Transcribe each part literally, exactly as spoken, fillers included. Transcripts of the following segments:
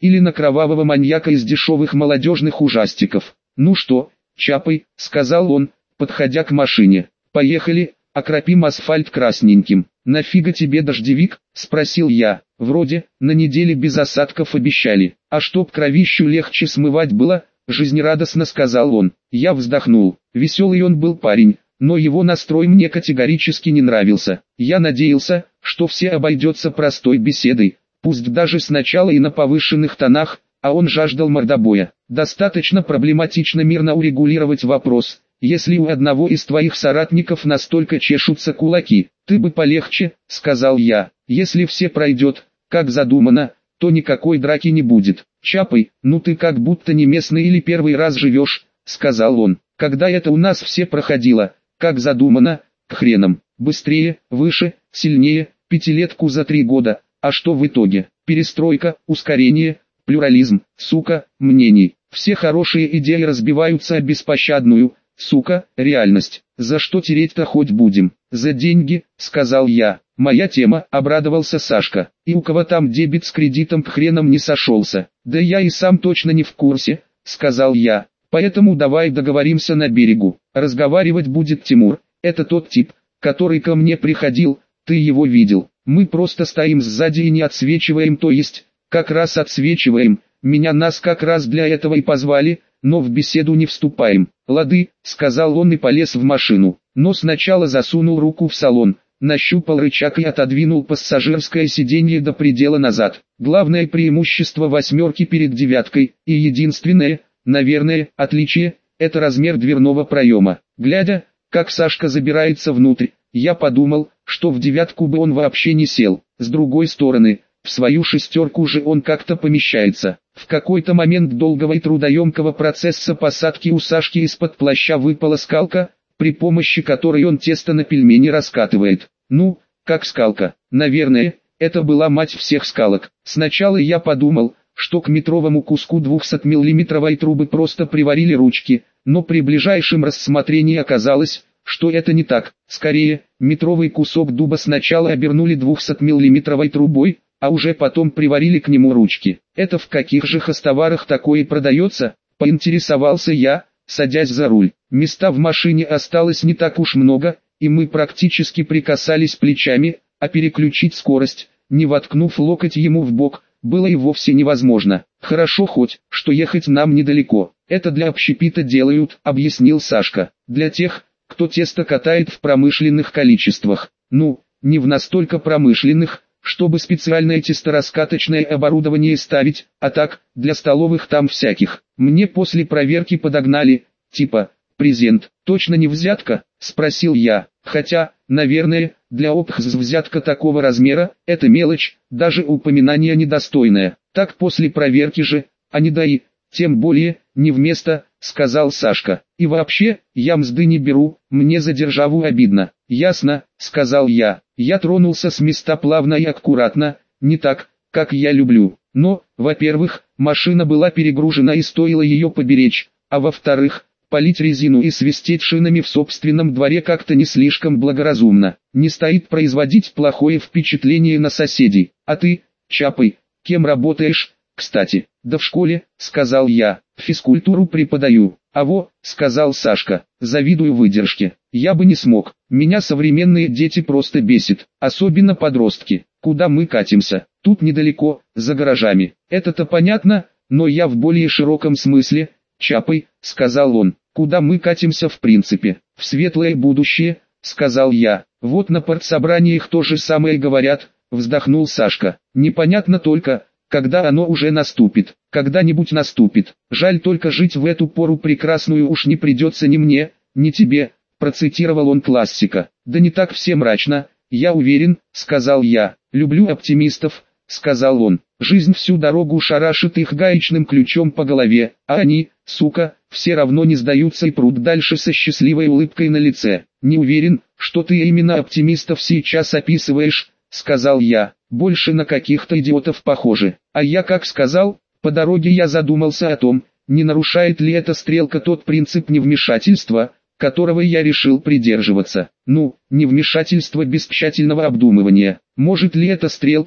или на кровавого маньяка из дешевых молодежных ужастиков. «Ну что, Чапай», — сказал он, подходя к машине, — «поехали, окропим асфальт красненьким». «Нафига тебе дождевик?» — спросил я. «Вроде, на неделе без осадков обещали, а чтоб кровищу легче смывать было», — жизнерадостно сказал он. Я вздохнул. Веселый он был парень, но его настрой мне категорически не нравился. Я надеялся, что все обойдется простой беседой, пусть даже сначала и на повышенных тонах, а он жаждал мордобоя. Достаточно проблематично мирно урегулировать вопрос, если у одного из твоих соратников настолько чешутся кулаки. «Ты бы полегче», — сказал я. «Если все пройдет, как задумано, то никакой драки не будет». «Чапай, ну ты как будто не местный или первый раз живешь», — сказал он. «Когда это у нас все проходило, как задумано, к хренам. Быстрее, выше, сильнее, пятилетку за три года. А что в итоге? Перестройка, ускорение, плюрализм, сука, мнений. Все хорошие идеи разбиваются о беспощадную, сука, реальность. За что тереть-то хоть будем?» «За деньги», — сказал я. «Моя тема», — обрадовался Сашка. «И у кого там дебет с кредитом к хренам не сошелся?» «Да я и сам точно не в курсе», — сказал я. «Поэтому давай договоримся на берегу. Разговаривать будет Тимур, это тот тип, который ко мне приходил, ты его видел. Мы просто стоим сзади и не отсвечиваем, то есть, как раз отсвечиваем, меня нас как раз для этого и позвали, но в беседу не вступаем». «Лады», — сказал он и полез в машину, но сначала засунул руку в салон, нащупал рычаг и отодвинул пассажирское сиденье до предела назад. Главное преимущество восьмерки перед девяткой, и единственное, наверное, отличие, это размер дверного проема. Глядя, как Сашка забирается внутрь, я подумал, что в девятку бы он вообще не сел. С другой стороны, в свою шестерку же он как-то помещается. В какой-то момент долгого и трудоемкого процесса посадки у Сашки из-под плаща выпала скалка, при помощи которой он тесто на пельмени раскатывает. Ну, как скалка. Наверное, это была мать всех скалок. Сначала я подумал, что к метровому куску двухсотмиллиметровой трубы просто приварили ручки, но при ближайшем рассмотрении оказалось, что это не так. Скорее, метровый кусок дуба сначала обернули двухсотмиллиметровой трубой, а уже потом приварили к нему ручки. «Это в каких же хозтоварах такое продается?» — поинтересовался я, садясь за руль. Места в машине осталось не так уж много, и мы практически прикасались плечами, а переключить скорость, не воткнув локоть ему в бок, было и вовсе невозможно. «Хорошо хоть, что ехать нам недалеко. Это для общепита делают», — объяснил Сашка. «Для тех, кто тесто катает в промышленных количествах. Ну, не в настолько промышленных, чтобы специальное тестораскаточное оборудование ставить, а так, для столовых там всяких. Мне после проверки подогнали, типа, презент. Точно не взятка?» — спросил я. «Хотя, наверное, для ОПХС взятка такого размера — это мелочь, даже упоминания недостойная. Так после проверки же, а не дай, тем более, не вместо», — сказал Сашка. «И вообще, я мзды не беру, мне за державу обидно». «Ясно», — сказал я. Я тронулся с места плавно и аккуратно, не так, как я люблю. Но, во-первых, машина была перегружена и стоило ее поберечь, а во-вторых, палить резину и свистеть шинами в собственном дворе как-то не слишком благоразумно. Не стоит производить плохое впечатление на соседей. «А ты, Чапай, кем работаешь, кстати?» «Да в школе», — сказал я, — «физкультуру преподаю». «А во», — сказал Сашка, — «завидую выдержке. Я бы не смог. Меня современные дети просто бесит, особенно подростки. Куда мы катимся? Тут недалеко, за гаражами». «Это-то понятно, но я в более широком смысле, Чапай», — сказал он. «Куда мы катимся в принципе? В светлое будущее», — сказал я. «Вот на партсобраниях то же самое говорят», — вздохнул Сашка. «Непонятно только, когда оно уже наступит. Когда-нибудь наступит. Жаль только жить в эту пору прекрасную уж не придется ни мне, ни тебе», — процитировал он классика. «Да не так все мрачно, я уверен», — сказал я. «Люблю оптимистов», — сказал он. «Жизнь всю дорогу шарашит их гаечным ключом по голове, а они, сука, все равно не сдаются и прут дальше со счастливой улыбкой на лице». «Не уверен, что ты именно оптимистов сейчас описываешь», — сказал я. «Больше на каких-то идиотов похоже». «А я как сказал, по дороге я задумался о том, не нарушает ли эта стрелка тот принцип невмешательства, которого я решил придерживаться. Ну, невмешательство без тщательного обдумывания. Может ли эта стрелка,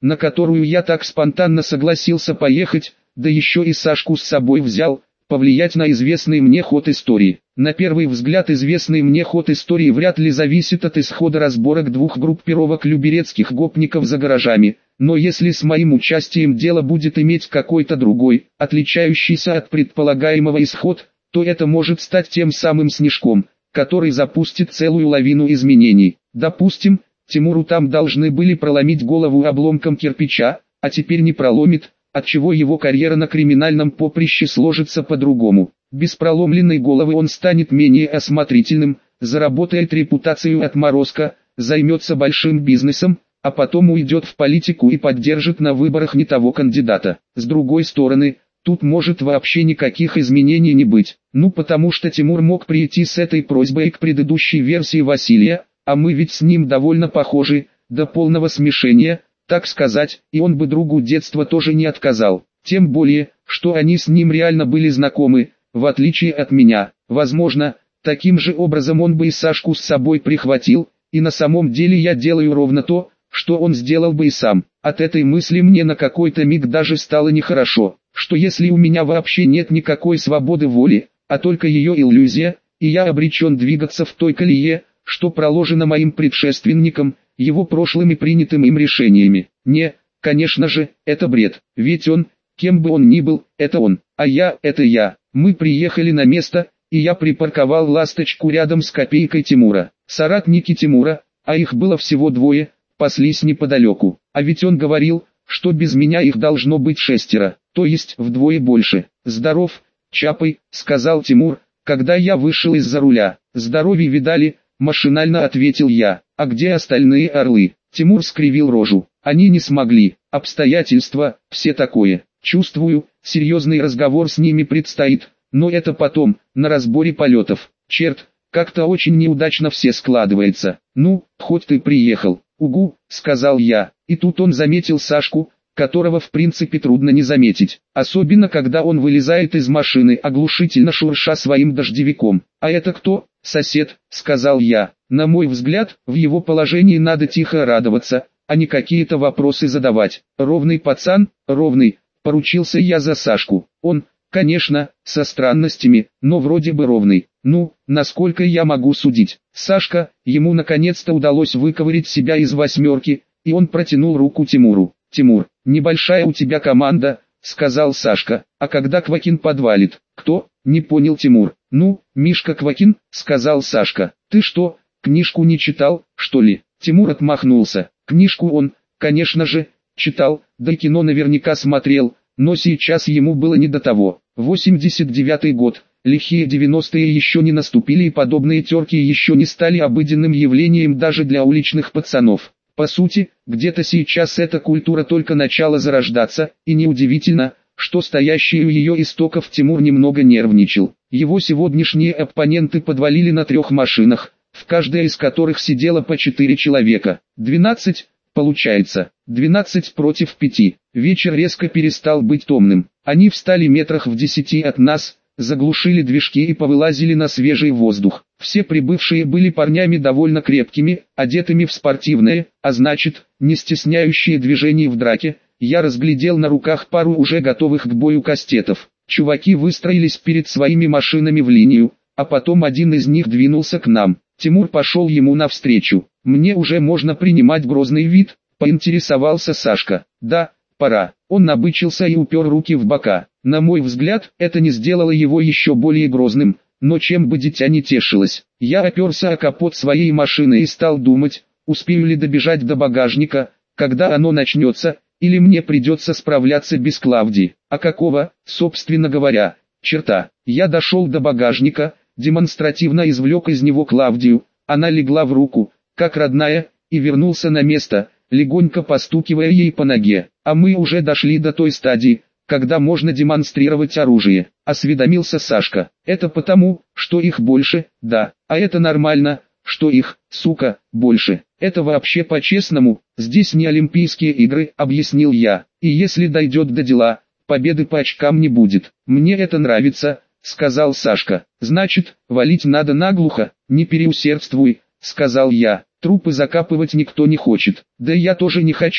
на которую я так спонтанно согласился поехать, да еще и Сашку с собой взял, повлиять на известный мне ход истории. На первый взгляд известный мне ход истории вряд ли зависит от исхода разборок двух группировок люберецких гопников за гаражами, но если с моим участием дело будет иметь какой-то другой, отличающийся от предполагаемого исход, то это может стать тем самым снежком, который запустит целую лавину изменений. Допустим, Тимуру там должны были проломить голову обломком кирпича, а теперь не проломит, отчего его карьера на криминальном поприще сложится по-другому. Без проломленной головы он станет менее осмотрительным, заработает репутацию отморозка, займется большим бизнесом, а потом уйдет в политику и поддержит на выборах не того кандидата. С другой стороны, тут может вообще никаких изменений не быть. Ну потому что Тимур мог прийти с этой просьбой к предыдущей версии Василия, а мы ведь с ним довольно похожи, до полного смешения, так сказать, и он бы другу детства тоже не отказал. Тем более, что они с ним реально были знакомы, в отличие от меня. Возможно, таким же образом он бы и Сашку с собой прихватил, и на самом деле я делаю ровно то, что он сделал бы и сам. От этой мысли мне на какой-то миг даже стало нехорошо, что если у меня вообще нет никакой свободы воли, а только ее иллюзия, и я обречен двигаться в той колее, что проложено моим предшественником, его прошлыми принятым им решениями. Не, конечно же, это бред, ведь он, кем бы он ни был, это он, а я, это я. Мы приехали на место, и я припарковал ласточку рядом с копейкой Тимура. Соратники Тимура, а их было всего двое, паслись неподалеку. А ведь он говорил, что без меня их должно быть шестеро, то есть вдвое больше. «Здоров, Чапай», — сказал Тимур, когда я вышел из-за руля. «Здоровье видали», — машинально ответил я. «А где остальные орлы?» Тимур скривил рожу. «Они не смогли. Обстоятельства, все такое. Чувствую, серьезный разговор с ними предстоит, но это потом, на разборе полетов. Черт, как-то очень неудачно все складывается. Ну, хоть ты приехал». «Угу», — сказал я. И тут он заметил Сашку, которого в принципе трудно не заметить. Особенно когда он вылезает из машины, оглушительно шурша своим дождевиком. «А это кто?» «Сосед», — сказал я. На мой взгляд, в его положении надо тихо радоваться, а не какие-то вопросы задавать. «Ровный пацан, ровный», — поручился я за Сашку. Он, конечно, со странностями, но вроде бы ровный. Ну, насколько я могу судить. Сашка, ему наконец-то удалось выковырять себя из восьмерки, и он протянул руку Тимуру. «Тимур, небольшая у тебя команда», — сказал Сашка. «А когда Квакин подвалит?» «Кто?» — не понял Тимур. «Ну, Мишка Квакин», — сказал Сашка. «Ты что, книжку не читал, что ли?» Тимур отмахнулся. Книжку он, конечно же, читал, да и кино наверняка смотрел, но сейчас ему было не до того. восемьдесят девятый год, лихие девяностые еще не наступили и подобные терки еще не стали обыденным явлением даже для уличных пацанов. По сути, где-то сейчас эта культура только начала зарождаться, и неудивительно, что стоящий у ее истоков Тимур немного нервничал. Его сегодняшние оппоненты подвалили на трех машинах, в каждой из которых сидело по четыре человека. двенадцать, получается, двенадцать против пяти. Вечер резко перестал быть томным. Они встали метрах в десяти от нас, заглушили движки и повылазили на свежий воздух. Все прибывшие были парнями довольно крепкими, одетыми в спортивное, а значит, не стесняющие движений в драке. Я разглядел на руках пару уже готовых к бою кастетов. Чуваки выстроились перед своими машинами в линию, а потом один из них двинулся к нам. Тимур пошел ему навстречу. «Мне уже можно принимать грозный вид?» — поинтересовался Сашка. «Да, пора». Он набычился и упер руки в бока. На мой взгляд, это не сделало его еще более грозным, но чем бы дитя не тешилось. Я оперся о капот своей машины и стал думать, успею ли добежать до багажника, когда оно начнется, или мне придется справляться без Клавдии. А какого, собственно говоря, черта? Я дошел до багажника, демонстративно извлек из него Клавдию, она легла в руку, как родная, и вернулся на место, легонько постукивая ей по ноге. А мы уже дошли до той стадии, когда можно демонстрировать оружие, осведомился Сашка. Это потому, что их больше, да, а это нормально, что их, сука, больше. Это вообще по-честному, здесь не Олимпийские игры, объяснил я, и если дойдет до дела, победы по очкам не будет. Мне это нравится, сказал Сашка. Значит, валить надо наглухо, не переусердствуй, сказал я. Трупы закапывать никто не хочет. Да я тоже не хочу,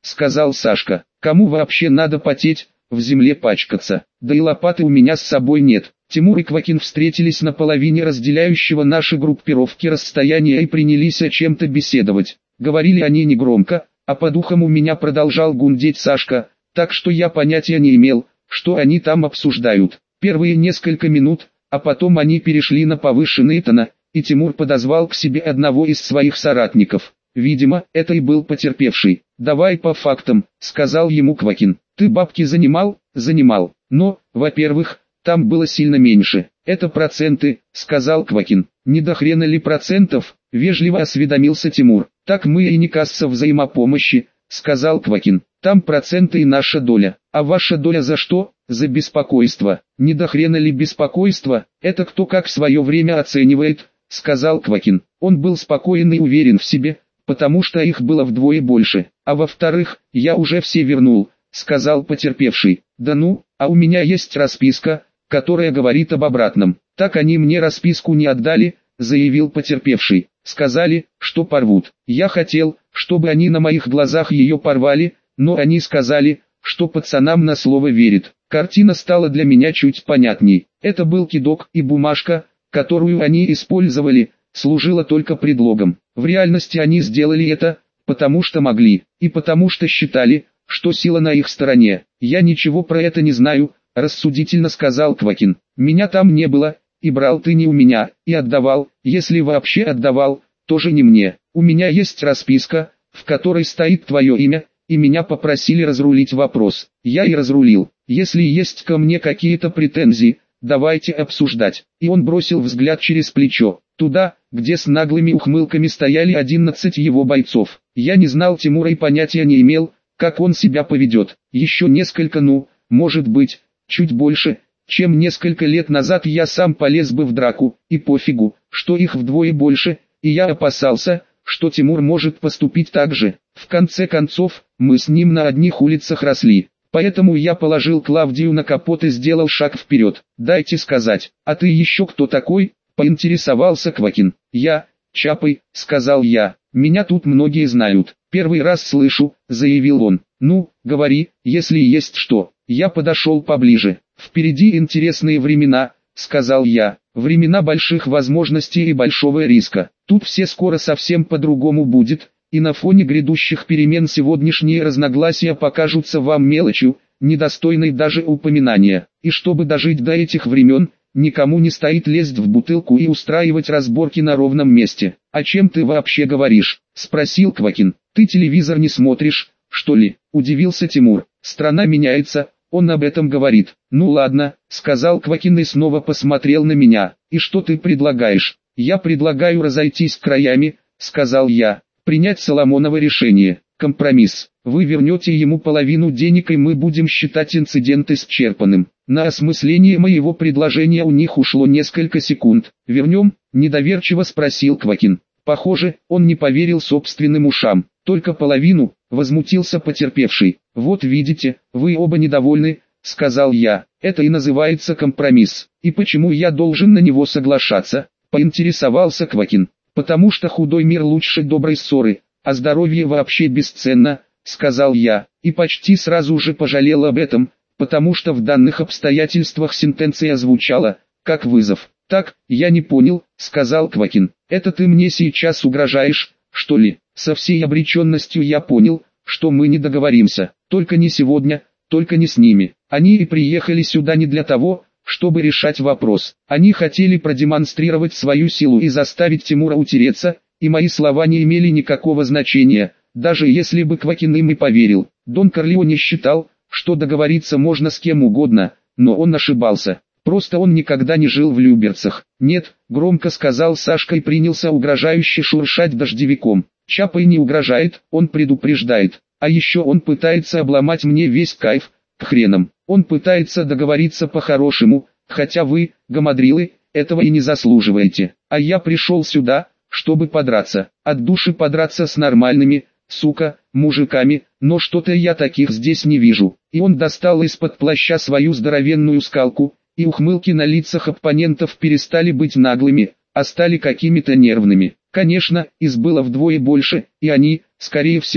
сказал Сашка. Кому вообще надо потеть, в земле пачкаться? Да и лопаты у меня с собой нет. Тимур и Квакин встретились на половине разделяющего наши группировки расстояния и принялись о чем-то беседовать. Говорили они негромко, а по духам у меня продолжал гундеть Сашка, так что я понятия не имел, что они там обсуждают. Первые несколько минут, а потом они перешли на повышенный тон, и Тимур подозвал к себе одного из своих соратников. Видимо, это и был потерпевший. «Давай по фактам», — сказал ему Квакин. «Ты бабки занимал?» «Занимал. Но, во-первых, там было сильно меньше. Это проценты», — сказал Квакин. «Не до хрена ли процентов?» — вежливо осведомился Тимур. «Так мы и не касса взаимопомощи», — сказал Квакин. «Там проценты и наша доля. А ваша доля за что?» «За беспокойство». «Не до хрена ли беспокойство? Это кто как свое время оценивает», — сказал Квакин. Он был спокоен и уверен в себе, потому что их было вдвое больше. «А во-вторых, я уже все вернул», — сказал потерпевший. «Да ну, а у меня есть расписка, которая говорит об обратном». «Так они мне расписку не отдали», — заявил потерпевший. «Сказали, что порвут. Я хотел, чтобы они на моих глазах ее порвали, но они сказали, что пацанам на слово верит». Картина стала для меня чуть понятней. Это был кидок, и бумажка, которую они использовали, служила только предлогом. В реальности они сделали это, потому что могли, и потому что считали, что сила на их стороне. «Я ничего про это не знаю», — рассудительно сказал Квакин. «Меня там не было, и брал ты не у меня, и отдавал, если вообще отдавал, тоже не мне. У меня есть расписка, в которой стоит твое имя, и меня попросили разрулить вопрос. Я и разрулил. Если есть ко мне какие-то претензии, давайте обсуждать». И он бросил взгляд через плечо, туда, где с наглыми ухмылками стояли одиннадцать его бойцов. Я не знал Тимура и понятия не имел, как он себя поведет. Еще несколько, ну, может быть, чуть больше, чем несколько лет назад я сам полез бы в драку, и пофигу, что их вдвое больше, и я опасался, что Тимур может поступить так же. В конце концов, мы с ним на одних улицах росли. Поэтому я положил Клавдию на капот и сделал шаг вперед. «Дайте сказать, а ты еще кто такой?» — поинтересовался Квакин. «Я, Чапай», — сказал я. «Меня тут многие знают». «Первый раз слышу», — заявил он. «Ну, говори, если есть что». Я подошел поближе. «Впереди интересные времена», — сказал я. «Времена больших возможностей и большого риска. Тут все скоро совсем по-другому будет. И на фоне грядущих перемен сегодняшние разногласия покажутся вам мелочью, недостойной даже упоминания. И чтобы дожить до этих времен, никому не стоит лезть в бутылку и устраивать разборки на ровном месте». «О чем ты вообще говоришь?» — спросил Квакин. «Ты телевизор не смотришь, что ли?» — удивился Тимур. «Страна меняется, он об этом говорит». «Ну ладно», — сказал Квакин и снова посмотрел на меня. «И что ты предлагаешь?» «Я предлагаю разойтись краями», — сказал я. «Принять Соломоново решение, компромисс. Вы вернете ему половину денег, и мы будем считать инцидент исчерпанным». На осмысление моего предложения у них ушло несколько секунд. «Вернем?» — недоверчиво спросил Квакин. Похоже, он не поверил собственным ушам. «Только половину?» — возмутился потерпевший. «Вот видите, вы оба недовольны», — сказал я. «Это и называется компромисс. И почему я должен на него соглашаться?» — поинтересовался Квакин. «Потому что худой мир лучше доброй ссоры, а здоровье вообще бесценно», — сказал я, и почти сразу же пожалел об этом, потому что в данных обстоятельствах сентенция звучала, как вызов. «Так, я не понял», — сказал Квакин. «Это ты мне сейчас угрожаешь, что ли?» Со всей обреченностью я понял, что мы не договоримся. Только не сегодня, только не с ними. Они и приехали сюда не для того, чтобы решать вопрос. Они хотели продемонстрировать свою силу и заставить Тимура утереться, и мои слова не имели никакого значения, даже если бы Квакин им и поверил. Дон Корлеоне считал, что договориться можно с кем угодно, но он ошибался. Просто он никогда не жил в Люберцах. «Нет», — громко сказал Сашка и принялся угрожающе шуршать дождевиком. «Чапай не угрожает, он предупреждает. А еще он пытается обломать мне весь кайф, к хренам. Он пытается договориться по-хорошему, хотя вы, гамадрилы, этого и не заслуживаете. А я пришел сюда, чтобы подраться, от души подраться с нормальными, сука, мужиками, но что-то я таких здесь не вижу». И он достал из-под плаща свою здоровенную скалку, и ухмылки на лицах оппонентов перестали быть наглыми, а стали какими-то нервными. Конечно, из было вдвое больше, и они, скорее всего,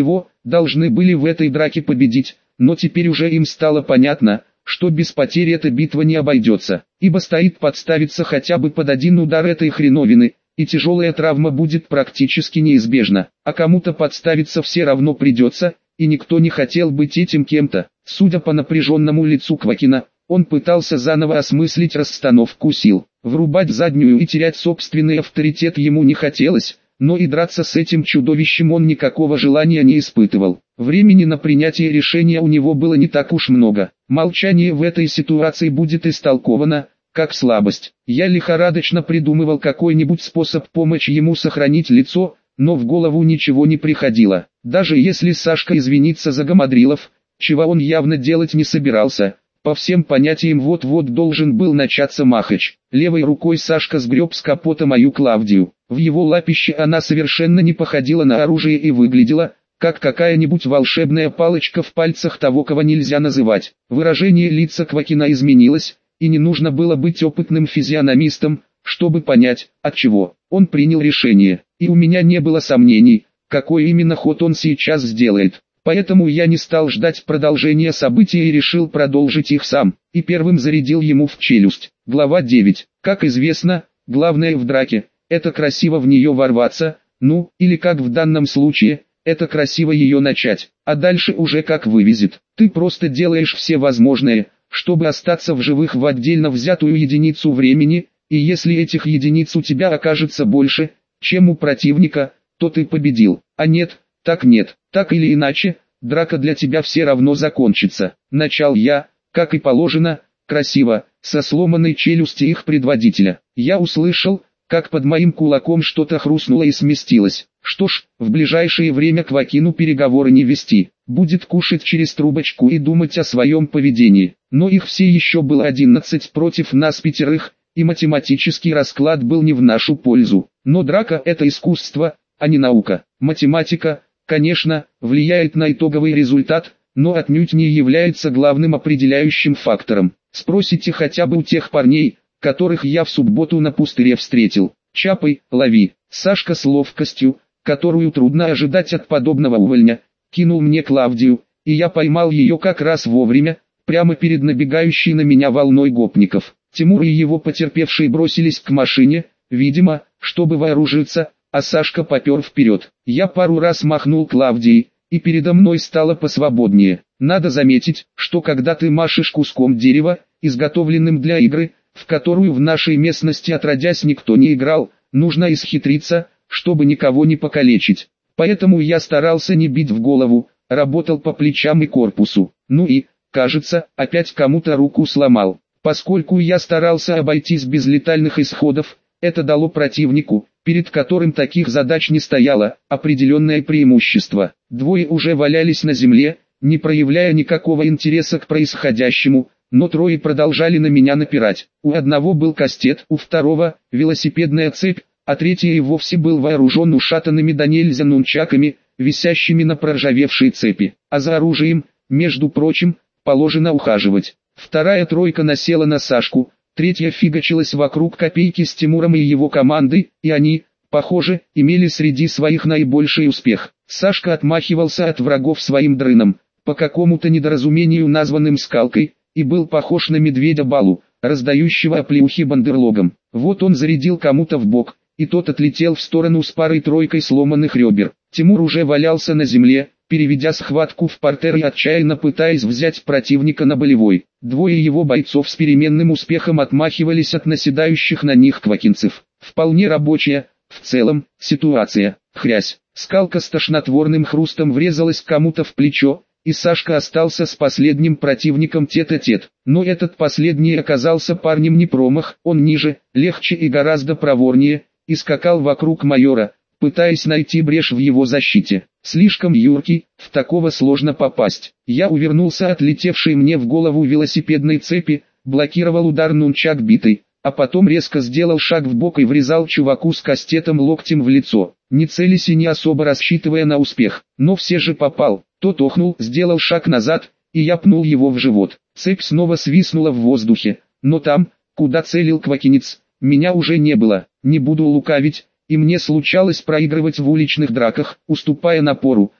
должны были в этой драке победить, но теперь уже им стало понятно, что без потери эта битва не обойдется, ибо стоит подставиться хотя бы под один удар этой хреновины, и тяжелая травма будет практически неизбежна, а кому-то подставиться все равно придется, и никто не хотел быть этим кем-то. Судя по напряженному лицу Квакина, он пытался заново осмыслить расстановку сил. Врубать заднюю и терять собственный авторитет ему не хотелось, но и драться с этим чудовищем он никакого желания не испытывал. Времени на принятие решения у него было не так уж много. Молчание в этой ситуации будет истолковано как слабость. Я лихорадочно придумывал какой-нибудь способ помочь ему сохранить лицо, но в голову ничего не приходило. Даже если Сашка извинится за Гамадрилов, чего он явно делать не собирался, по всем понятиям вот-вот должен был начаться махач. Левой рукой Сашка сгреб с капота мою Клавдию. В его лапище она совершенно не походила на оружие и выглядела как какая-нибудь волшебная палочка в пальцах того, кого нельзя называть. Выражение лица Квакина изменилось, и не нужно было быть опытным физиономистом, чтобы понять, от чего. Он принял решение, и у меня не было сомнений, какой именно ход он сейчас сделает. Поэтому я не стал ждать продолжения событий и решил продолжить их сам, и первым зарядил ему в челюсть. Глава девять. Как известно, главное в драке – это красиво в нее ворваться, ну, или как в данном случае, это красиво ее начать, а дальше уже как вывезет. Ты просто делаешь все возможное, чтобы остаться в живых в отдельно взятую единицу времени, и если этих единиц у тебя окажется больше, чем у противника, то ты победил, а нет, так нет, так или иначе, драка для тебя все равно закончится. Начал я, как и положено, красиво, со сломанной челюсти их предводителя. Я услышал, как под моим кулаком что-то хрустнуло и сместилось. Что ж, в ближайшее время Квакину переговоры не вести, будет кушать через трубочку и думать о своем поведении. Но их все еще было одиннадцать против нас пятерых, и математический расклад был не в нашу пользу. Но драка – это искусство, а не наука. Математика, конечно, влияет на итоговый результат, но отнюдь не является главным определяющим фактором. Спросите хотя бы у тех парней, которых я в субботу на пустыре встретил. Чапай, лови. Сашка с ловкостью, которую трудно ожидать от подобного увольня, кинул мне Клавдию, и я поймал ее как раз вовремя, прямо перед набегающей на меня волной гопников. Тимур и его потерпевшие бросились к машине, видимо, чтобы вооружиться, а Сашка попер вперед. Я пару раз махнул Клавдией, и передо мной стало посвободнее. Надо заметить, что когда ты машешь куском дерева, изготовленным для игры, в которую в нашей местности отродясь никто не играл, нужно исхитриться, чтобы никого не покалечить. Поэтому я старался не бить в голову, работал по плечам и корпусу. Ну и, кажется, опять кому-то руку сломал. Поскольку я старался обойтись без летальных исходов, это дало противнику, перед которым таких задач не стояло, определенное преимущество. Двое уже валялись на земле, не проявляя никакого интереса к происходящему, но трое продолжали на меня напирать. У одного был кастет, у второго – велосипедная цепь, а третий и вовсе был вооружен ушатанными до нельзя нунчаками, висящими на проржавевшей цепи. А за оружием, между прочим, положено ухаживать. Вторая тройка насела на Сашку, третья фигачилась вокруг Копейки с Тимуром и его командой, и они, похоже, имели среди своих наибольший успех. Сашка отмахивался от врагов своим дрыном, по какому-то недоразумению названным скалкой, и был похож на медведя Балу, раздающего оплеухи бандерлогам. Вот он зарядил кому-то в бок, и тот отлетел в сторону с парой-тройкой сломанных ребер. Тимур уже валялся на земле, переведя схватку в партер и отчаянно пытаясь взять противника на болевой. Двое его бойцов с переменным успехом отмахивались от наседающих на них квакинцев. Вполне рабочая, в целом, ситуация. Хрясь, скалка с тошнотворным хрустом врезалась кому-то в плечо, и Сашка остался с последним противником тет-а-тет. Но этот последний оказался парнем не промах, он ниже, легче и гораздо проворнее, и скакал вокруг майора, пытаясь найти брешь в его защите. Слишком юркий, в такого сложно попасть. Я увернулся от летевшей мне в голову велосипедной цепи, блокировал удар нунчак битой, а потом резко сделал шаг вбок и врезал чуваку с кастетом локтем в лицо, не целясь и не особо рассчитывая на успех, но все же попал. Тот охнул, сделал шаг назад, и я пнул его в живот. Цепь снова свистнула в воздухе, но там, куда целил квакинец, меня уже не было. Не буду лукавить, и мне случалось проигрывать в уличных драках, уступая напору,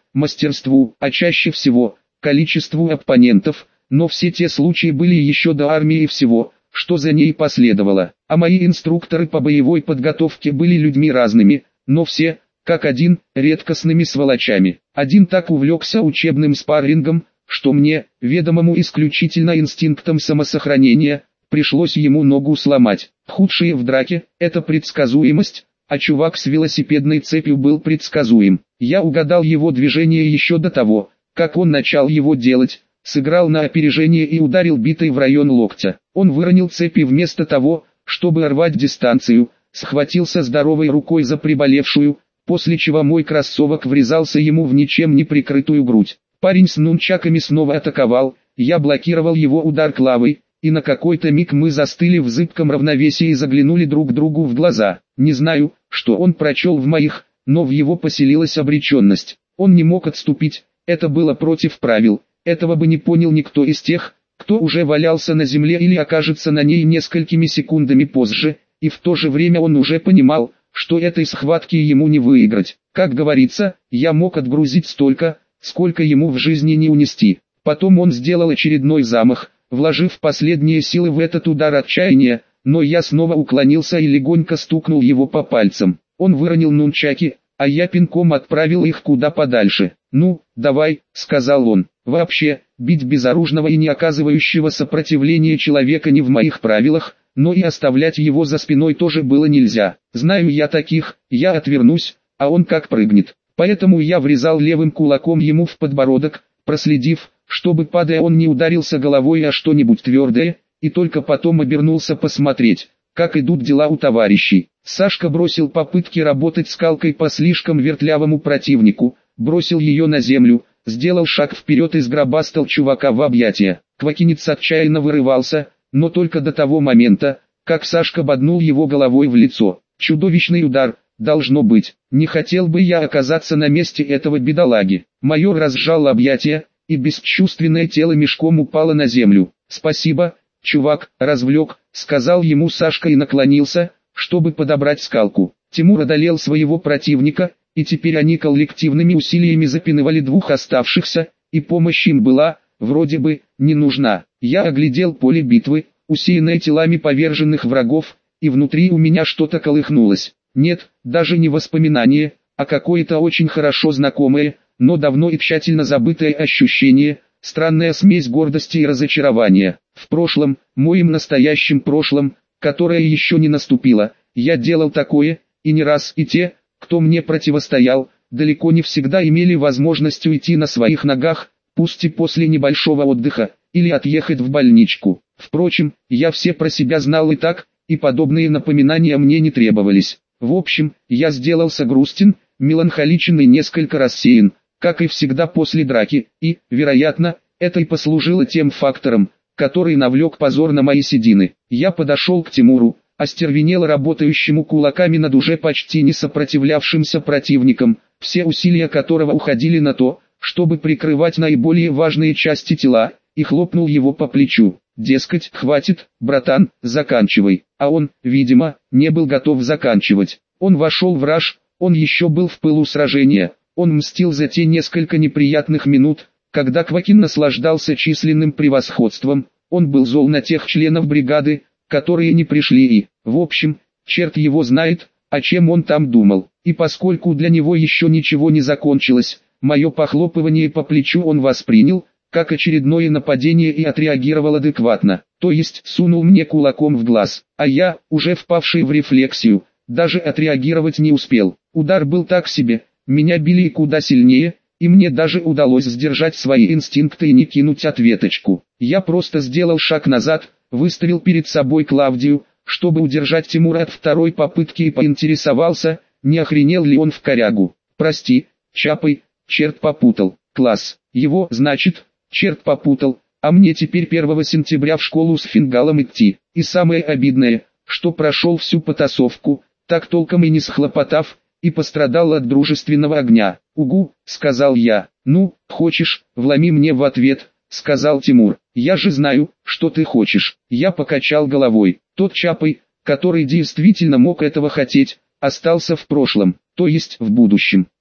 мастерству, а чаще всего, количеству оппонентов, но все те случаи были еще до армии и всего, что за ней последовало. А мои инструкторы по боевой подготовке были людьми разными, но все, как один, редкостными сволочами. Один так увлекся учебным спаррингом, что мне, ведомому исключительно инстинктом самосохранения, пришлось ему ногу сломать. Худшее в драке – это предсказуемость, а чувак с велосипедной цепью был предсказуем. Я угадал его движение еще до того, как он начал его делать, сыграл на опережение и ударил битой в район локтя. Он выронил цепь и вместо того, чтобы рвать дистанцию, схватился здоровой рукой за приболевшую, после чего мой кроссовок врезался ему в ничем не прикрытую грудь. Парень с нунчаками снова атаковал, я блокировал его удар клавой, и на какой-то миг мы застыли в зыбком равновесии и заглянули друг другу в глаза. Не знаю, что он прочел в моих, но в его поселилась обреченность. Он не мог отступить, это было против правил, этого бы не понял никто из тех, кто уже валялся на земле или окажется на ней несколькими секундами позже, и в то же время он уже понимал, что этой схватки ему не выиграть. Как говорится, я мог отгрузить столько, сколько ему в жизни не унести. Потом он сделал очередной замах, вложив последние силы в этот удар отчаяния, но я снова уклонился и легонько стукнул его по пальцам. Он выронил нунчаки, а я пинком отправил их куда подальше. «Ну, давай», — сказал он. «Вообще, бить безоружного и не оказывающего сопротивления человека не в моих правилах, но и оставлять его за спиной тоже было нельзя. Знаю я таких, я отвернусь, а он как прыгнет. Поэтому я врезал левым кулаком ему в подбородок, проследив, чтобы падая он не ударился головой о что-нибудь твердое, и только потом обернулся посмотреть, как идут дела у товарищей. Сашка бросил попытки работать скалкой по слишком вертлявому противнику, бросил ее на землю, сделал шаг вперед и сгробастал чувака в объятия. Квакинец отчаянно вырывался, но только до того момента, как Сашка боднул его головой в лицо. Чудовищный удар, должно быть. Не хотел бы я оказаться на месте этого бедолаги. Майор разжал объятия, и бесчувственное тело мешком упало на землю. «Спасибо, чувак, развлек», — сказал ему Сашка и наклонился, чтобы подобрать скалку. Тимур одолел своего противника, и теперь они коллективными усилиями запинывали двух оставшихся, и помощь им была, вроде бы, не нужна. Я оглядел поле битвы, усеянное телами поверженных врагов, и внутри у меня что-то колыхнулось. Нет, даже не воспоминание, а какое-то очень хорошо знакомое, но давно и тщательно забытое ощущение, странная смесь гордости и разочарования. В прошлом, моим настоящем прошлом, которое еще не наступило, я делал такое, и не раз, и те, кто мне противостоял, далеко не всегда имели возможность уйти на своих ногах, пусть и после небольшого отдыха, или отъехать в больничку. Впрочем, я все про себя знал и так, и подобные напоминания мне не требовались. В общем, я сделался грустен, меланхоличен и несколько рассеян, как и всегда после драки, и, вероятно, это и послужило тем фактором, который навлек позор на мои седины. Я подошел к Тимуру, остервенело работающему кулаками над уже почти не сопротивлявшимся противником, все усилия которого уходили на то, чтобы прикрывать наиболее важные части тела, и хлопнул его по плечу. Дескать, хватит, братан, заканчивай. А он, видимо, не был готов заканчивать. Он вошел в раж, он еще был в пылу сражения, он мстил за те несколько неприятных минут, когда Квакин наслаждался численным превосходством, он был зол на тех членов бригады, которые не пришли и, в общем, черт его знает, о чем он там думал. И поскольку для него еще ничего не закончилось, мое похлопывание по плечу он воспринял, как очередное нападение и отреагировал адекватно, то есть сунул мне кулаком в глаз, а я, уже впавший в рефлексию, даже отреагировать не успел. Удар был так себе, меня били и куда сильнее, и мне даже удалось сдержать свои инстинкты и не кинуть ответочку. Я просто сделал шаг назад, выставил перед собой Клавдию, чтобы удержать Тимура от второй попытки и поинтересовался, не охренел ли он в корягу. «Прости, Чапай, черт попутал, класс, его, значит, черт попутал, а мне теперь первого сентября в школу с фингалом идти». И самое обидное, что прошел всю потасовку, так толком и не схлопотав, и пострадал от дружественного огня. «Угу», — сказал я. «Ну, хочешь, вломи мне в ответ», — сказал Тимур. «Я же знаю, что ты хочешь». Я покачал головой. Тот Чапай, который действительно мог этого хотеть, остался в прошлом, то есть в будущем.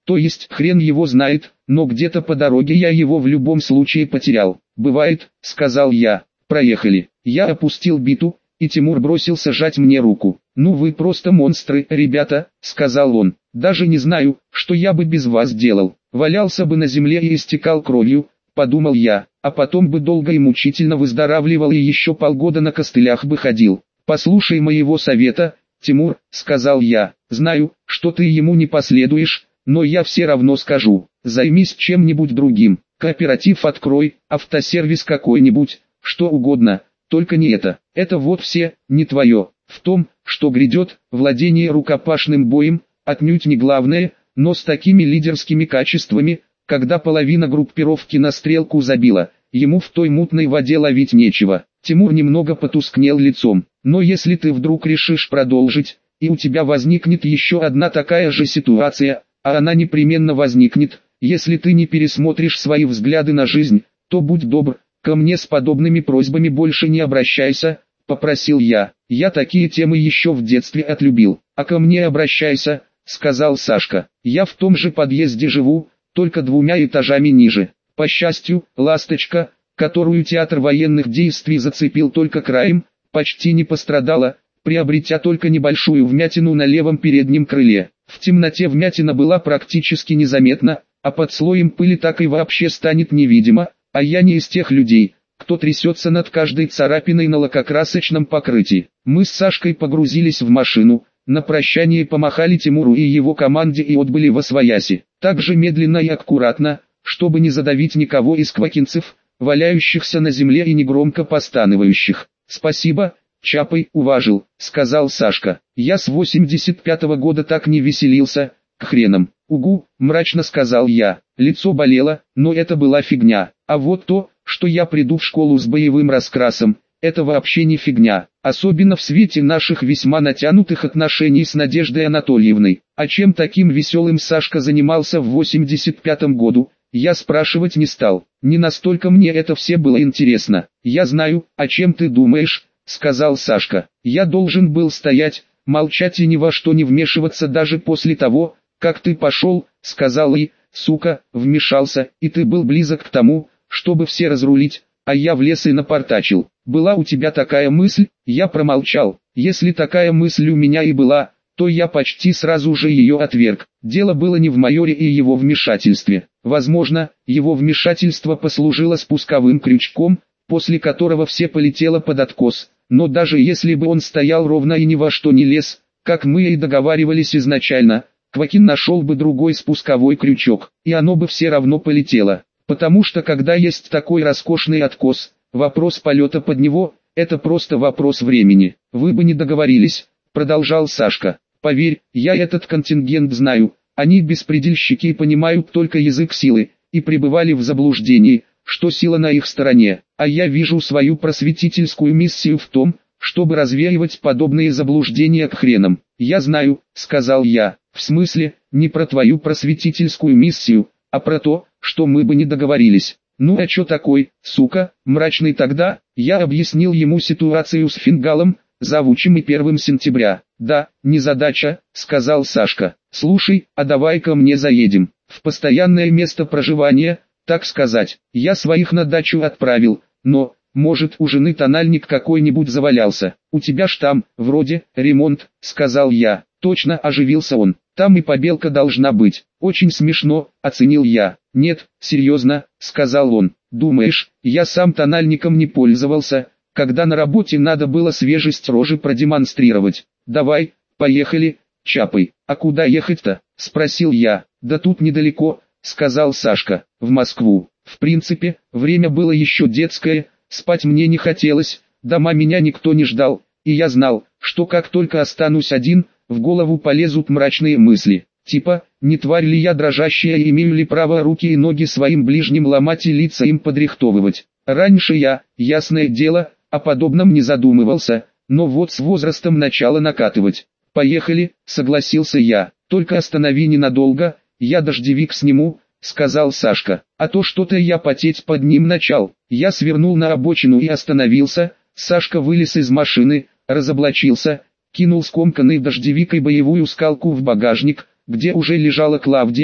То есть хрен его знает, но где-то по дороге я его в любом случае потерял. Бывает, сказал я. Проехали. Я опустил биту, и Тимур бросился жать мне руку. Ну вы просто монстры, ребята, сказал он. Даже не знаю, что я бы без вас делал. Валялся бы на земле и истекал кровью, подумал я, а потом бы долго и мучительно выздоравливал и еще полгода на костылях бы ходил. Послушай моего совета, Тимур, сказал я. Знаю, что ты ему не последуешь, но я все равно скажу. Займись чем-нибудь другим. Кооператив открой, автосервис какой-нибудь, что угодно, только не это. Это вот все, не твое. В том, что грядет, владение рукопашным боем, отнюдь не главное, но с такими лидерскими качествами, когда половина группировки на стрелку забила, ему в той мутной воде ловить нечего. Тимур немного потускнел лицом. Но если ты вдруг решишь продолжить, и у тебя возникнет еще одна такая же ситуация, а она непременно возникнет, если ты не пересмотришь свои взгляды на жизнь, то будь добр, ко мне с подобными просьбами больше не обращайся, попросил я. Я такие темы еще в детстве отлюбил. А ко мне обращайся, сказал Сашка. Я в том же подъезде живу, только двумя этажами ниже. По счастью, ласточка, которую театр военных действий зацепил только краем, почти не пострадала, приобретя только небольшую вмятину на левом переднем крыле. В темноте вмятина была практически незаметна, а под слоем пыли так и вообще станет невидимо, а я не из тех людей, кто трясется над каждой царапиной на лакокрасочном покрытии. Мы с Сашкой погрузились в машину, на прощание помахали Тимуру и его команде и отбыли восвояси. Так же медленно и аккуратно, чтобы не задавить никого из квакинцев, валяющихся на земле и негромко постанывающих. «Спасибо, Чапай, уважил», — сказал Сашка. «Я с восемьдесят пятого года так не веселился, к хренам». «Угу», — мрачно сказал я. Лицо болело, но это была фигня. А вот то, что я приду в школу с боевым раскрасом, это вообще не фигня. Особенно в свете наших весьма натянутых отношений с Надеждой Анатольевной. А чем таким веселым Сашка занимался в восемьдесят пятом году, я спрашивать не стал. Не настолько мне это все было интересно. «Я знаю, о чем ты думаешь», — сказал Сашка. «Я должен был стоять, молчать и ни во что не вмешиваться даже после того, как ты пошел», — сказал и, сука, вмешался, и ты был близок к тому, чтобы все разрулить, а я влез и напортачил. Была у тебя такая мысль, я промолчал. Если такая мысль у меня и была, то я почти сразу же ее отверг. Дело было не в майоре и его вмешательстве. Возможно, его вмешательство послужило спусковым крючком, после которого все полетело под откос. Но даже если бы он стоял ровно и ни во что не лез, как мы и договаривались изначально, Квакин нашел бы другой спусковой крючок, и оно бы все равно полетело. Потому что когда есть такой роскошный откос, вопрос полета под него – это просто вопрос времени. Вы бы не договорились, продолжал Сашка. Поверь, я этот контингент знаю, они беспредельщики и понимают только язык силы, и пребывали в заблуждении, что сила на их стороне. А я вижу свою просветительскую миссию в том, чтобы развеивать подобные заблуждения к хренам. Я знаю, сказал я, в смысле, не про твою просветительскую миссию, а про то, что мы бы не договорились. Ну а чё такой, сука, мрачный тогда? Я объяснил ему ситуацию с фингалом, завучим и первым сентября. Да, незадача, сказал Сашка. Слушай, а давай-ка мне заедем, в постоянное место проживания, так сказать. Я своих на дачу отправил, но, может, у жены тональник какой-нибудь завалялся. У тебя ж там, вроде, ремонт, сказал я. Точно, оживился он. Там и побелка должна быть. Очень смешно, оценил я. Нет, серьезно, сказал он. Думаешь, я сам тональником не пользовался, когда на работе надо было свежесть рожи продемонстрировать. Давай, поехали, Чапай. А куда ехать-то? Спросил я. Да тут недалеко, сказал Сашка. В Москву. В принципе, время было еще детское, спать мне не хотелось, дома меня никто не ждал, и я знал, что как только останусь один, в голову полезут мрачные мысли. Типа, не тварь ли я дрожащая и имею ли право руки и ноги своим ближним ломать и лица им подрихтовывать. Раньше я, ясное дело, о подобном не задумывался, но вот с возрастом начало накатывать. «Поехали», согласился я, «только останови ненадолго, я дождевик сниму», сказал Сашка, а то что-то я потеть под ним начал. Я свернул на обочину и остановился, Сашка вылез из машины, разоблачился, кинул скомканный дождевик и боевую скалку в багажник, где уже лежала Клавдия,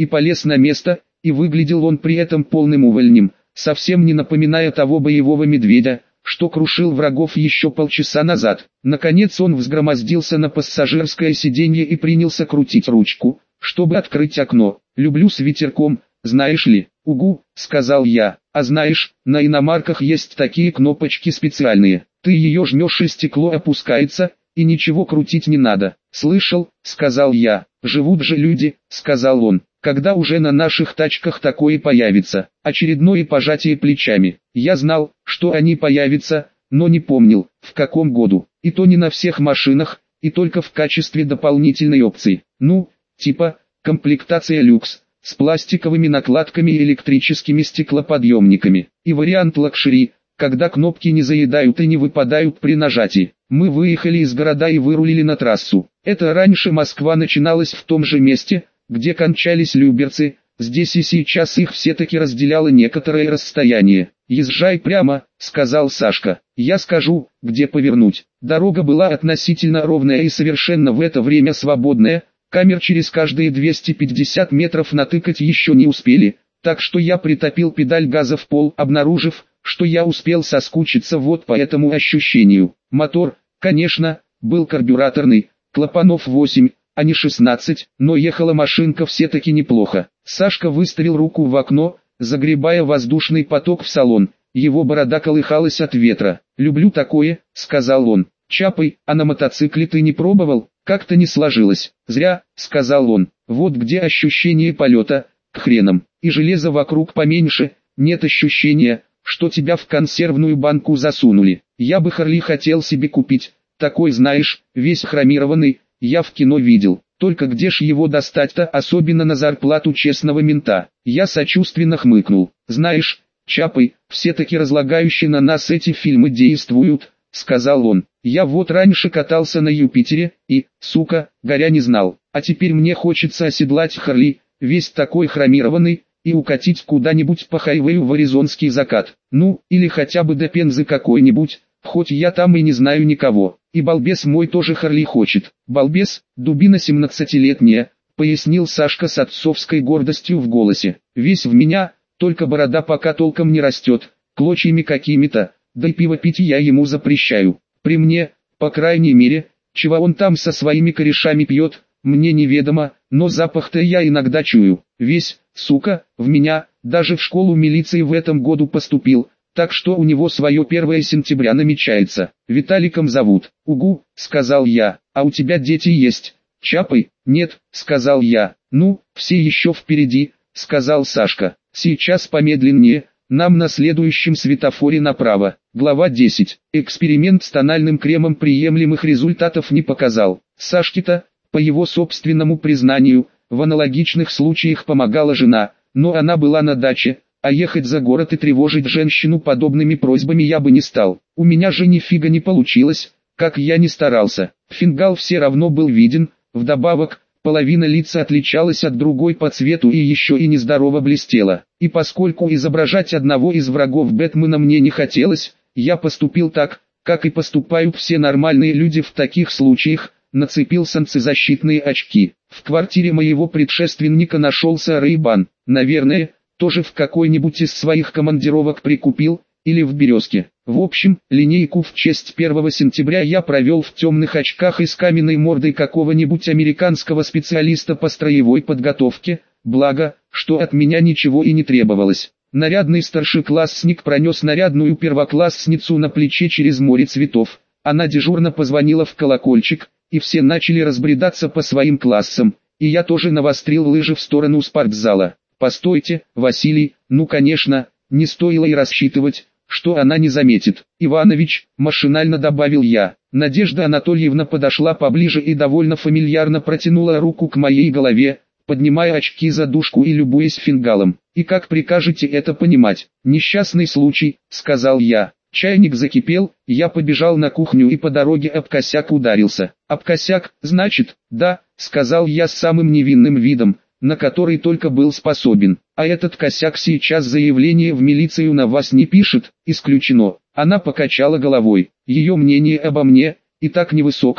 и полез на место, и выглядел он при этом полным увольнем, совсем не напоминая того боевого медведя, что крушил врагов еще полчаса назад. Наконец он взгромоздился на пассажирское сиденье и принялся крутить ручку, чтобы открыть окно. «Люблю с ветерком, знаешь ли». «Угу», — сказал я. «А знаешь, на иномарках есть такие кнопочки специальные. Ты ее жмешь и стекло опускается, и ничего крутить не надо». «Слышал», — сказал я. «Живут же люди», — сказал он. «Когда уже на наших тачках такое появится?» Очередное пожатие плечами. Я знал, что они появятся, но не помнил, в каком году. И то не на всех машинах, и только в качестве дополнительной опции. Ну, типа, комплектация люкс, с пластиковыми накладками и электрическими стеклоподъемниками. И вариант лакшери, когда кнопки не заедают и не выпадают при нажатии. Мы выехали из города и вырулили на трассу. Это раньше Москва начиналась в том же месте, где кончались Люберцы, здесь и сейчас их все-таки разделяло некоторое расстояние. «Езжай прямо», — сказал Сашка. «Я скажу, где повернуть». Дорога была относительно ровная и совершенно в это время свободная, камер через каждые двести пятьдесят метров натыкать еще не успели, так что я притопил педаль газа в пол, обнаружив, что я успел соскучиться вот по этому ощущению. Мотор, конечно, был карбюраторный, клапанов восемь, а не шестнадцать, но ехала машинка все-таки неплохо. Сашка выставил руку в окно, загребая воздушный поток в салон. Его борода колыхалась от ветра. «Люблю такое», — сказал он. «Чапай, а на мотоцикле ты не пробовал? Как-то не сложилось». «Зря», — сказал он. «Вот где ощущение полета, к хренам. И железо вокруг поменьше, нет ощущения, что тебя в консервную банку засунули. Я бы Харли хотел себе купить, такой знаешь, весь хромированный, я в кино видел. Только где ж его достать-то, особенно на зарплату честного мента?» Я сочувственно хмыкнул. «Знаешь, Чапай, все-таки разлагающие на нас эти фильмы действуют», — сказал он. «Я вот раньше катался на Юпитере, и, сука, горя не знал. А теперь мне хочется оседлать Харли, весь такой хромированный, и укатить куда-нибудь по хайвею в аризонский закат. Ну, или хотя бы до Пензы какой-нибудь, хоть я там и не знаю никого. И балбес мой тоже Харли хочет». «Балбес, дубина семнадцатилетняя», — пояснил Сашка с отцовской гордостью в голосе. «Весь в меня, только борода пока толком не растет, клочьями какими-то, да и пиво пить я ему запрещаю. При мне, по крайней мере, чего он там со своими корешами пьет, мне неведомо, но запах-то я иногда чую. Весь, сука, в меня, даже в школу милиции в этом году поступил, так что у него свое первое сентября намечается. Виталиком зовут». «Угу», — сказал я. «А у тебя дети есть?» «Чапай?» «Нет», — сказал я. «Ну, все еще впереди», — сказал Сашка. «Сейчас помедленнее, нам на следующем светофоре направо». Глава десять. Эксперимент с тональным кремом приемлемых результатов не показал. Сашке-то, по его собственному признанию, в аналогичных случаях помогала жена, но она была на даче, а ехать за город и тревожить женщину подобными просьбами я бы не стал. У меня же нифига не получилось, как я ни старался. Фингал все равно был виден, вдобавок, половина лица отличалась от другой по цвету и еще и нездорово блестела. И поскольку изображать одного из врагов Бэтмена мне не хотелось, я поступил так, как и поступают все нормальные люди в таких случаях, нацепил солнцезащитные очки. В квартире моего предшественника нашелся Рэй-Бан, наверное, тоже в какой-нибудь из своих командировок прикупил, или в Березке. В общем, линейку в честь первого сентября я провел в темных очках и с каменной мордой какого-нибудь американского специалиста по строевой подготовке, благо, что от меня ничего и не требовалось. Нарядный старшеклассник пронес нарядную первоклассницу на плече через море цветов. Она дежурно позвонила в колокольчик, и все начали разбредаться по своим классам, и я тоже навострил лыжи в сторону спортзала. «Постойте, Василий, ну конечно, не стоило и рассчитывать, что она не заметит. Иванович», машинально добавил я. Надежда Анатольевна подошла поближе и довольно фамильярно протянула руку к моей голове, поднимая очки за дужку и любуясь фингалом. «И как прикажете это понимать?» «Несчастный случай», — сказал я. Чайник закипел, я побежал на кухню и по дороге об косяк ударился. «Об косяк, значит?» «Да», — сказал я с самым невинным видом, на который только был способен. «А этот косяк сейчас заявление в милицию на вас не пишет?» «Исключено». Она покачала головой. Ее мнение обо мне, и так невысокое,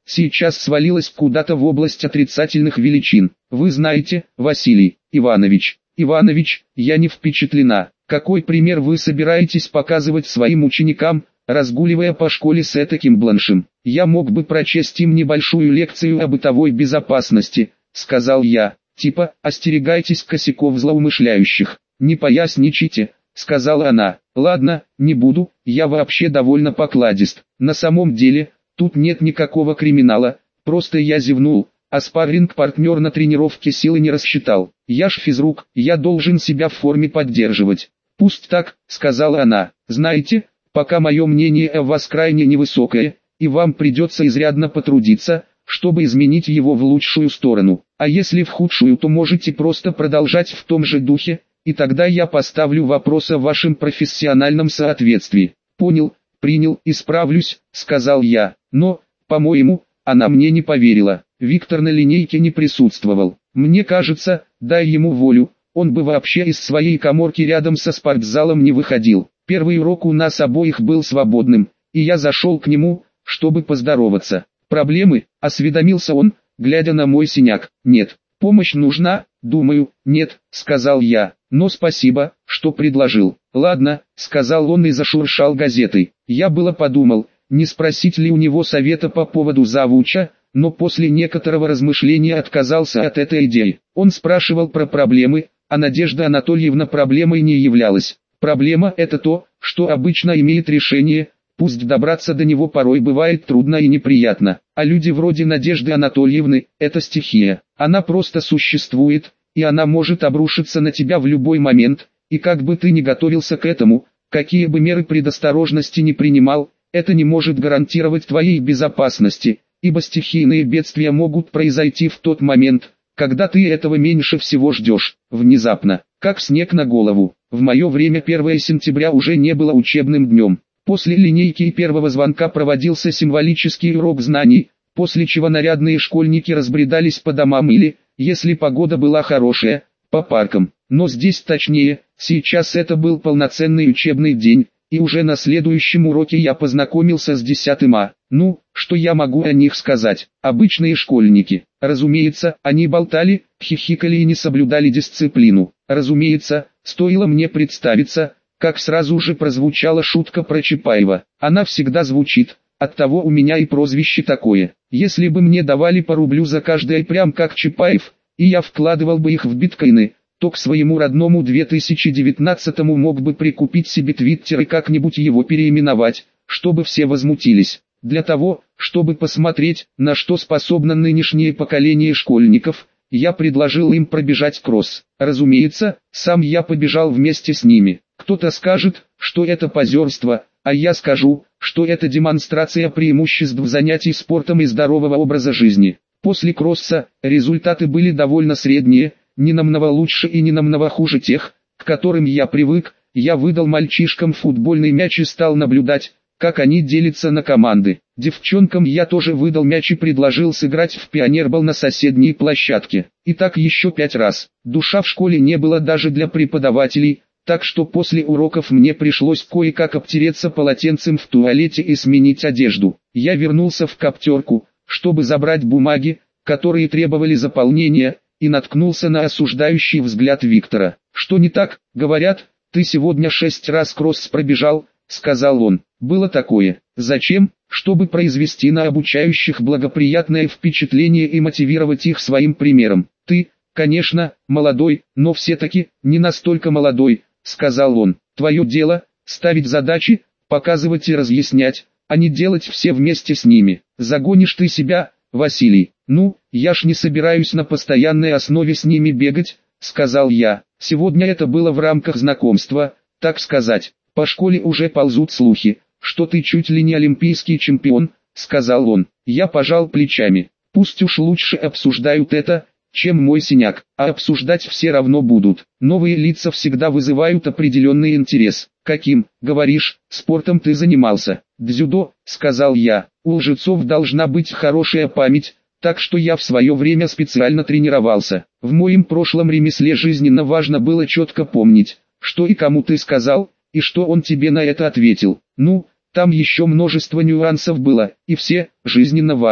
сейчас свалилась куда-то в область отрицательных величин. Вы знаете, Василий Иванович, Иванович, я не впечатлена. Какой пример вы собираетесь показывать своим ученикам, разгуливая по школе с этаким бланшем? Я мог бы прочесть им небольшую лекцию о бытовой безопасности, сказал я. Типа, остерегайтесь косяков злоумышляющих. Не поясничайте, сказала она. Ладно, не буду, я вообще довольно покладист. На самом деле, тут нет никакого криминала, просто я зевнул, а спарринг-партнер на тренировке силы не рассчитал. Я ж физрук, я должен себя в форме поддерживать. Пусть так, сказала она. Знаете, пока мое мнение о вас крайне невысокое, и вам придется изрядно потрудиться, чтобы изменить его в лучшую сторону. А если в худшую, то можете просто продолжать в том же духе, и тогда я поставлю вопрос о вашем профессиональном соответствии. Понял, принял, исправлюсь, сказал я. Но, по-моему, она мне не поверила. Виктор на линейке не присутствовал. Мне кажется, дай ему волю, он бы вообще из своей каморки рядом со спортзалом не выходил. Первый урок у нас обоих был свободным, и я зашел к нему, чтобы поздороваться. «Проблемы?» – осведомился он, глядя на мой синяк. «Нет». «Помощь нужна?» «Думаю, нет», – сказал я. «Но спасибо, что предложил». «Ладно», – сказал он и зашуршал газетой. Я было подумал, не спросить ли у него совета по поводу завуча, но после некоторого размышления отказался от этой идеи. Он спрашивал про проблемы, а Надежда Анатольевна проблемой не являлась. Проблема – это то, что обычно имеет решение, пусть добраться до него порой бывает трудно и неприятно. А люди вроде Надежды Анатольевны – это стихия. Она просто существует, и она может обрушиться на тебя в любой момент, и как бы ты ни готовился к этому, какие бы меры предосторожности ни принимал, это не может гарантировать твоей безопасности, ибо стихийные бедствия могут произойти в тот момент, когда ты этого меньше всего ждешь, внезапно, как снег на голову. В мое время первое сентября уже не было учебным днем. После линейки и первого звонка проводился символический урок знаний, после чего нарядные школьники разбредались по домам или, если погода была хорошая, по паркам. Но здесь точнее, сейчас это был полноценный учебный день, и уже на следующем уроке я познакомился с десятым А. Ну, что я могу о них сказать? Обычные школьники. Разумеется, они болтали, хихикали и не соблюдали дисциплину. Разумеется, стоило мне представиться, как сразу же прозвучала шутка про Чапаева. Она всегда звучит, оттого у меня и прозвище такое. Если бы мне давали по рублю за каждое прям как Чапаев, и я вкладывал бы их в биткоины, то к своему родному две тысячи девятнадцатому мог бы прикупить себе твиттер и как-нибудь его переименовать, чтобы все возмутились. Для того, чтобы посмотреть, на что способно нынешнее поколение школьников, я предложил им пробежать кросс. Разумеется, сам я побежал вместе с ними. Кто-то скажет, что это позерство, а я скажу, что это демонстрация преимуществ занятий спортом и здорового образа жизни. После кросса результаты были довольно средние, не намного лучше и не намного хуже тех, к которым я привык. Я выдал мальчишкам футбольный мяч и стал наблюдать, как они делятся на команды. Девчонкам я тоже выдал мяч и предложил сыграть в пионербол на соседней площадке. И так еще пять раз. Душа в школе не было даже для преподавателей, так что после уроков мне пришлось кое-как обтереться полотенцем в туалете и сменить одежду. Я вернулся в коптерку, чтобы забрать бумаги, которые требовали заполнения, и наткнулся на осуждающий взгляд Виктора. «Что не так?» «Говорят, ты сегодня шесть раз кросс пробежал», — сказал он. «Было такое. Зачем?» «Чтобы произвести на обучающих благоприятное впечатление и мотивировать их своим примером. Ты, конечно, молодой, но все-таки не настолько молодой», — сказал он. «Твое дело — ставить задачи, показывать и разъяснять, а не делать все вместе с ними. Загонишь ты себя, Василий». «Ну, я ж не собираюсь на постоянной основе с ними бегать», — сказал я. «Сегодня это было в рамках знакомства, так сказать. По школе уже ползут слухи, что ты чуть ли не олимпийский чемпион», — сказал он. Я пожал плечами. «Пусть уж лучше обсуждают это, чем мой синяк, а обсуждать все равно будут. Новые лица всегда вызывают определенный интерес». «Каким, говоришь, спортом ты занимался?» «Дзюдо», — сказал я. «У лжецов должна быть хорошая память, так что я в свое время специально тренировался. В моем прошлом ремесле жизненно важно было четко помнить, что и кому ты сказал, и что он тебе на это ответил. Ну, там еще множество нюансов было, и все жизненно важные.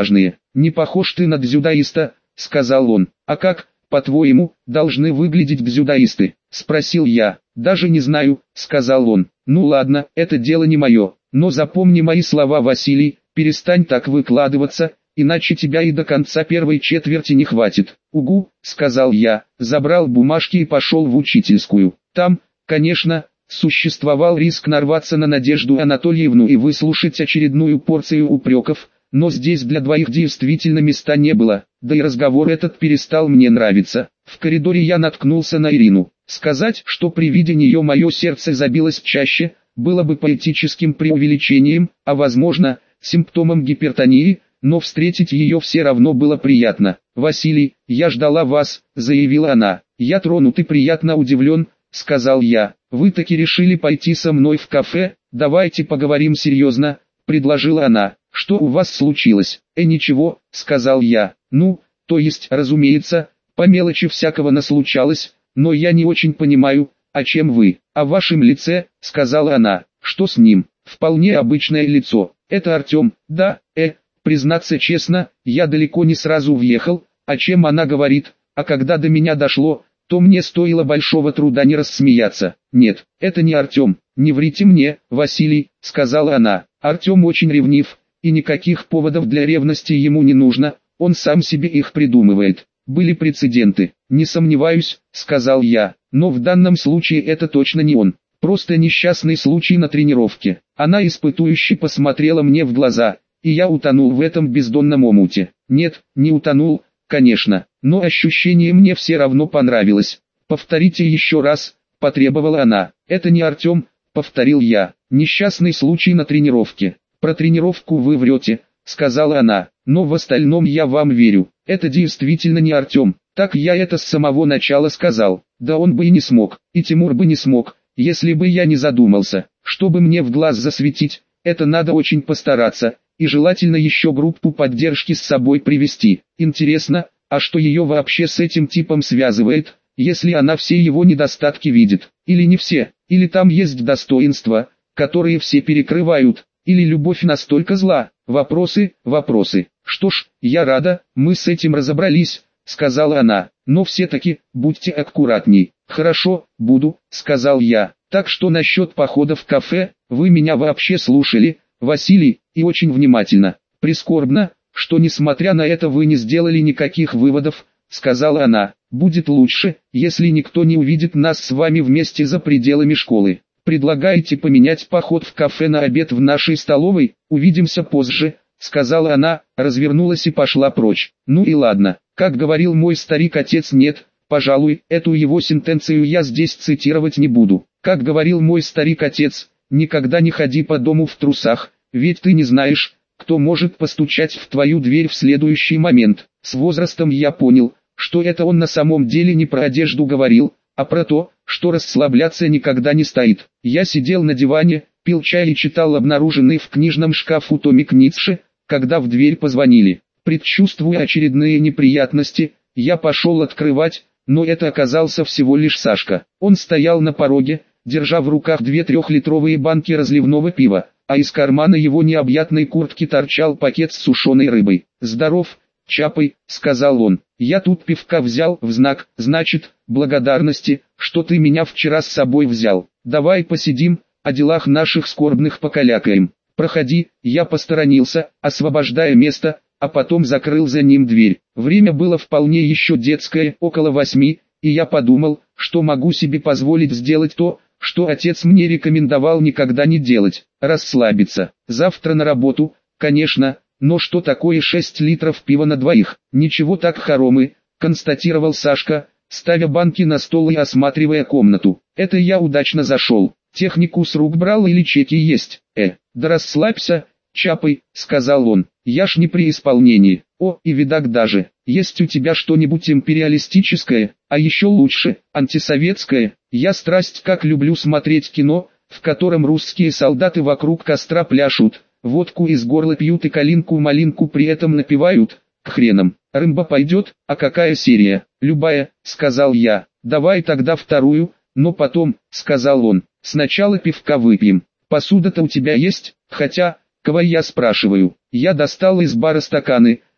не похож ты на дзюдоиста, сказал он. А как, по-твоему, должны выглядеть дзюдоисты? Спросил я. Даже не знаю, сказал он. Ну ладно, это дело не мое, но запомни мои слова, Василий, перестань так выкладываться, иначе тебя и до конца первой четверти не хватит. Угу, сказал я, забрал бумажки и пошел в учительскую. Там, конечно, существовал риск нарваться на Надежду Анатольевну и выслушать очередную порцию упреков, но здесь для двоих действительно места не было, да и разговор этот перестал мне нравиться. В коридоре я наткнулся на Ирину. Сказать, что при виде нее мое сердце забилось чаще, было бы поэтическим преувеличением, а возможно, симптомом гипертонии, но встретить ее все равно было приятно. «Василий, я ждала вас», — заявила она. «Я тронут и приятно удивлен», — сказал я. «Вы таки решили пойти со мной в кафе? Давайте поговорим серьезно», — предложила она. «Что у вас случилось?» «Э, ничего», — сказал я. «Ну, то есть, разумеется, по мелочи всякого наслучалось, но я не очень понимаю, о чем вы?» «О вашем лице», — сказала она. «Что с ним?» «Вполне обычное лицо. Это Артем». «Да, э, признаться честно, я далеко не сразу въехал, о чем она говорит, а когда до меня дошло, то мне стоило большого труда не рассмеяться. «Нет, это не Артем, не врите мне, Василий», — сказала она. «Артем очень ревнив, и никаких поводов для ревности ему не нужно, он сам себе их придумывает. Были прецеденты». «Не сомневаюсь», — сказал я, — «но в данном случае это точно не он. Просто несчастный случай на тренировке». Она испытующе посмотрела мне в глаза, и я утонул в этом бездонном омуте. Нет, не утонул, конечно, но ощущение мне все равно понравилось. «Повторите еще раз», — потребовала она. «Это не Артем», — повторил я. «Несчастный случай на тренировке». «Про тренировку вы врете», — сказала она, — «но в остальном я вам верю. Это действительно не Артем. Так я это с самого начала сказал. Да он бы и не смог, и Тимур бы не смог, если бы я не задумался. Чтобы мне в глаз засветить, это надо очень постараться, и желательно еще группу поддержки с собой привести. Интересно, а что ее вообще с этим типом связывает, если она все его недостатки видит? Или не все, или там есть достоинства, которые все перекрывают, или любовь настолько зла? Вопросы, вопросы. Что ж, я рада, мы с этим разобрались», — сказала она, — «но все-таки, будьте аккуратней». «Хорошо, буду», — сказал я. «Так что насчет похода в кафе, вы меня вообще слушали, Василий, и очень внимательно. Прискорбно, что несмотря на это вы не сделали никаких выводов», — сказала она. «Будет лучше, если никто не увидит нас с вами вместе за пределами школы. Предлагаете поменять поход в кафе на обед в нашей столовой? Увидимся позже», — сказала она, развернулась и пошла прочь. Ну и ладно, как говорил мой старик-отец, нет, пожалуй, эту его сентенцию я здесь цитировать не буду. Как говорил мой старик-отец, никогда не ходи по дому в трусах, ведь ты не знаешь, кто может постучать в твою дверь в следующий момент. С возрастом я понял, что это он на самом деле не про одежду говорил, а про то, что расслабляться никогда не стоит. Я сидел на диване, пил чай и читал обнаруженный в книжном шкафу томик Ницше, когда в дверь позвонили. Предчувствуя очередные неприятности, я пошел открывать, но это оказался всего лишь Сашка. Он стоял на пороге, держа в руках две трехлитровые банки разливного пива, а из кармана его необъятной куртки торчал пакет с сушеной рыбой. «Здоров, Чапай», — сказал он, — «я тут пивка взял в знак, значит, благодарности, что ты меня вчера с собой взял. Давай посидим, о делах наших скорбных покалякаем. Проходи». Я посторонился, освобождая место, а потом закрыл за ним дверь. Время было вполне еще детское, около восьми, и я подумал, что могу себе позволить сделать то, что отец мне рекомендовал никогда не делать – расслабиться. Завтра на работу, конечно, но что такое шесть литров пива на двоих? Ничего так, хоромы, констатировал Сашка, ставя банки на стол и осматривая комнату. Это я удачно зашел. Технику с рук брал или чеки есть? Э, да расслабься, Чапай, сказал он, я ж не при исполнении. О, и видак даже, есть у тебя что-нибудь империалистическое, а еще лучше, антисоветское? Я страсть как люблю смотреть кино, в котором русские солдаты вокруг костра пляшут, водку из горла пьют и калинку-малинку при этом напивают. К хренам, Рэмбо пойдет, а какая серия? Любая, сказал я. Давай тогда вторую, но потом, сказал он, сначала пивка выпьем. Посуда-то у тебя есть, хотя, кого я спрашиваю? Я достал из бара стаканы,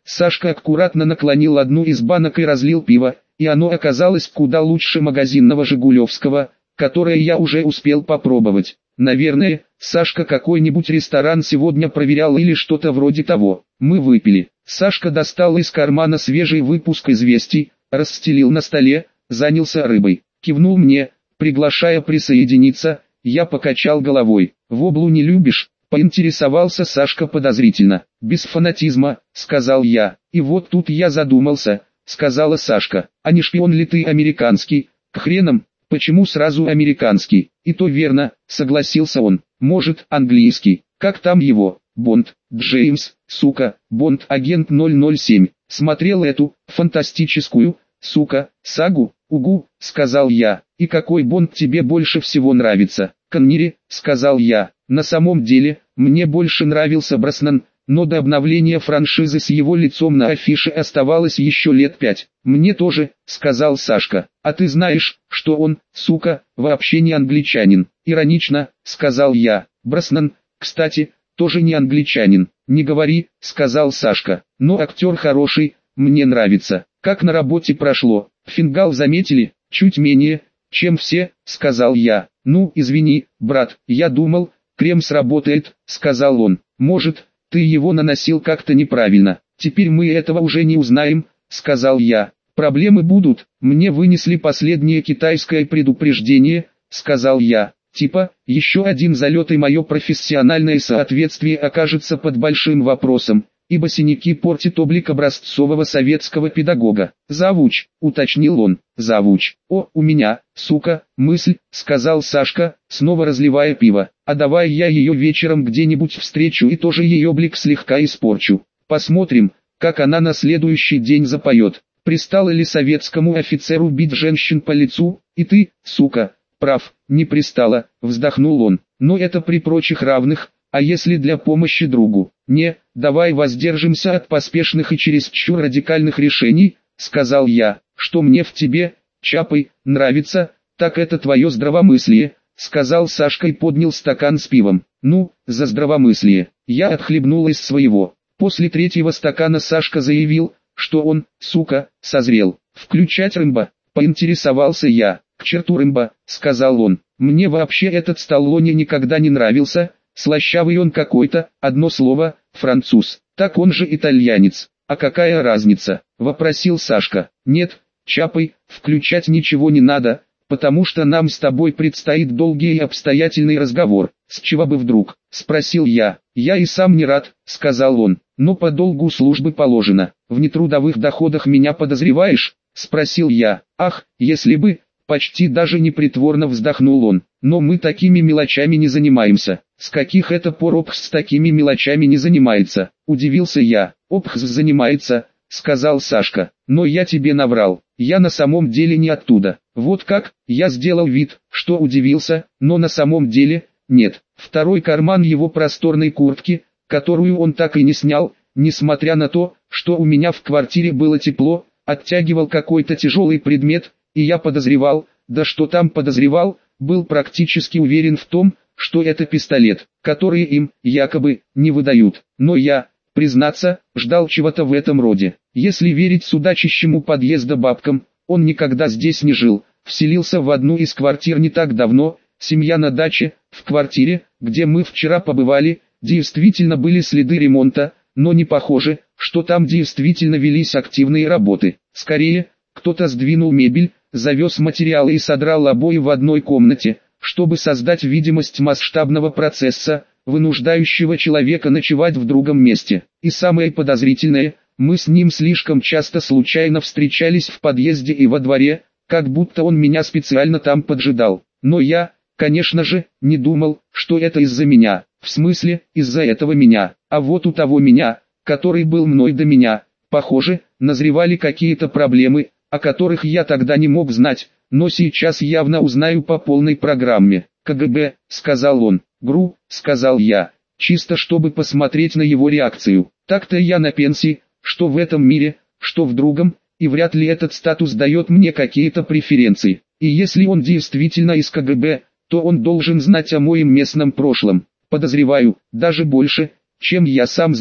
Сашка аккуратно наклонил одну из банок и разлил пиво, и оно оказалось куда лучше магазинного жигулевского, которое я уже успел попробовать. Наверное, Сашка какой-нибудь ресторан сегодня проверял или что-то вроде того. Мы выпили. Сашка достал из кармана свежий выпуск «Известий», расстелил на столе, занялся рыбой. Кивнул мне, приглашая присоединиться, я покачал головой. «Воблу не любишь?» — поинтересовался Сашка подозрительно. «Без фанатизма», — сказал я. «И вот тут я задумался», — сказала Сашка. «А не шпион ли ты американский?» «К хренам, почему сразу американский?» «И то верно», — согласился он. «Может, английский. Как там его? Бонд, Джеймс, сука, Бонд, агент ноль ноль семь. Смотрел эту, фантастическую, сука, сагу?» «Угу», — сказал я. «И какой Бонд тебе больше всего нравится?» «Коннери», — сказал я. «На самом деле, мне больше нравился Броснан, но до обновления франшизы с его лицом на афише оставалось еще лет пять». «Мне тоже», — сказал Сашка. «А ты знаешь, что он, сука, вообще не англичанин?» «Иронично», — сказал я. «Броснан, кстати, тоже не англичанин». «Не говори», — сказал Сашка. «Но актер хороший, мне нравится». «Как на работе прошло?» «Фингал заметили?» «Чуть менее, чем все», — сказал я. «Ну, извини, брат, я думал, крем сработает», — сказал он. «Может, ты его наносил как-то неправильно. Теперь мы этого уже не узнаем», — сказал я. «Проблемы будут, мне вынесли последнее китайское предупреждение», — сказал я. «Типа, еще один залет и мое профессиональное соответствие окажется под большим вопросом, ибо синяки портят облик образцового советского педагога». «Завуч», — уточнил он. «Завуч. О, у меня, сука, мысль», — сказал Сашка, снова разливая пиво. «А давай я ее вечером где-нибудь встречу и тоже ее облик слегка испорчу. Посмотрим, как она на следующий день запоет. Пристало ли советскому офицеру бить женщин по лицу? И ты, сука, прав, не пристало», — вздохнул он. «Но это при прочих равных. А если для помощи другу? Не, давай воздержимся от поспешных и чересчур радикальных решений», — сказал я. «Что мне в тебе, Чапай, нравится, так это твое здравомыслие», — сказал Сашка и поднял стакан с пивом. «Ну, за здравомыслие». Я отхлебнул из своего. После третьего стакана Сашка заявил, что он, сука, созрел. «Включать Рэмбо?» — поинтересовался я. «К черту Рэмбо», — сказал он. «Мне вообще этот Сталлоне никогда не нравился. Слащавый он какой-то, одно слово, француз. Так он же итальянец». «А какая разница?» — вопросил Сашка. «Нет, Чапай, включать ничего не надо, потому что нам с тобой предстоит долгий и обстоятельный разговор». «С чего бы вдруг?» — спросил я. «Я и сам не рад», — сказал он, — «но по долгу службы положено». «В нетрудовых доходах меня подозреваешь?» — спросил я. «Ах, если бы», — почти даже непритворно вздохнул он. «Но мы такими мелочами не занимаемся». «С каких это пор ОПХС такими мелочами не занимается?» — удивился я. «ОПХС занимается», — сказал Сашка. «Но я тебе наврал, я на самом деле не оттуда». «Вот как?» — я сделал вид, что удивился, но на самом деле, нет. Второй карман его просторной куртки, которую он так и не снял, несмотря на то, что у меня в квартире было тепло, оттягивал какой-то тяжелый предмет, и я подозревал, да что там подозревал, был практически уверен в том, что это пистолет, который им, якобы, не выдают. Но я, признаться, ждал чего-то в этом роде. Если верить судачащему подъезда бабкам, он никогда здесь не жил, вселился в одну из квартир не так давно. Семья на даче, в квартире, где мы вчера побывали, действительно были следы ремонта, но не похоже, что там действительно велись активные работы. Скорее, кто-то сдвинул мебель, завез материалы и содрал обои в одной комнате, чтобы создать видимость масштабного процесса, вынуждающего человека ночевать в другом месте. И самое подозрительное, мы с ним слишком часто случайно встречались в подъезде и во дворе, как будто он меня специально там поджидал. Но я, конечно же, не думал, что это из-за меня, в смысле, из-за этого меня. А вот у того меня, который был мной до меня, похоже, назревали какие-то проблемы, о которых я тогда не мог знать, но сейчас явно узнаю по полной программе. «КГБ», — сказал он. «ГРУ», — сказал я, чисто чтобы посмотреть на его реакцию. Так-то я на пенсии, что в этом мире, что в другом, и вряд ли этот статус дает мне какие-то преференции. И если он действительно из КГБ, то он должен знать о моем местном прошлом. Подозреваю, даже больше, чем я сам знаю.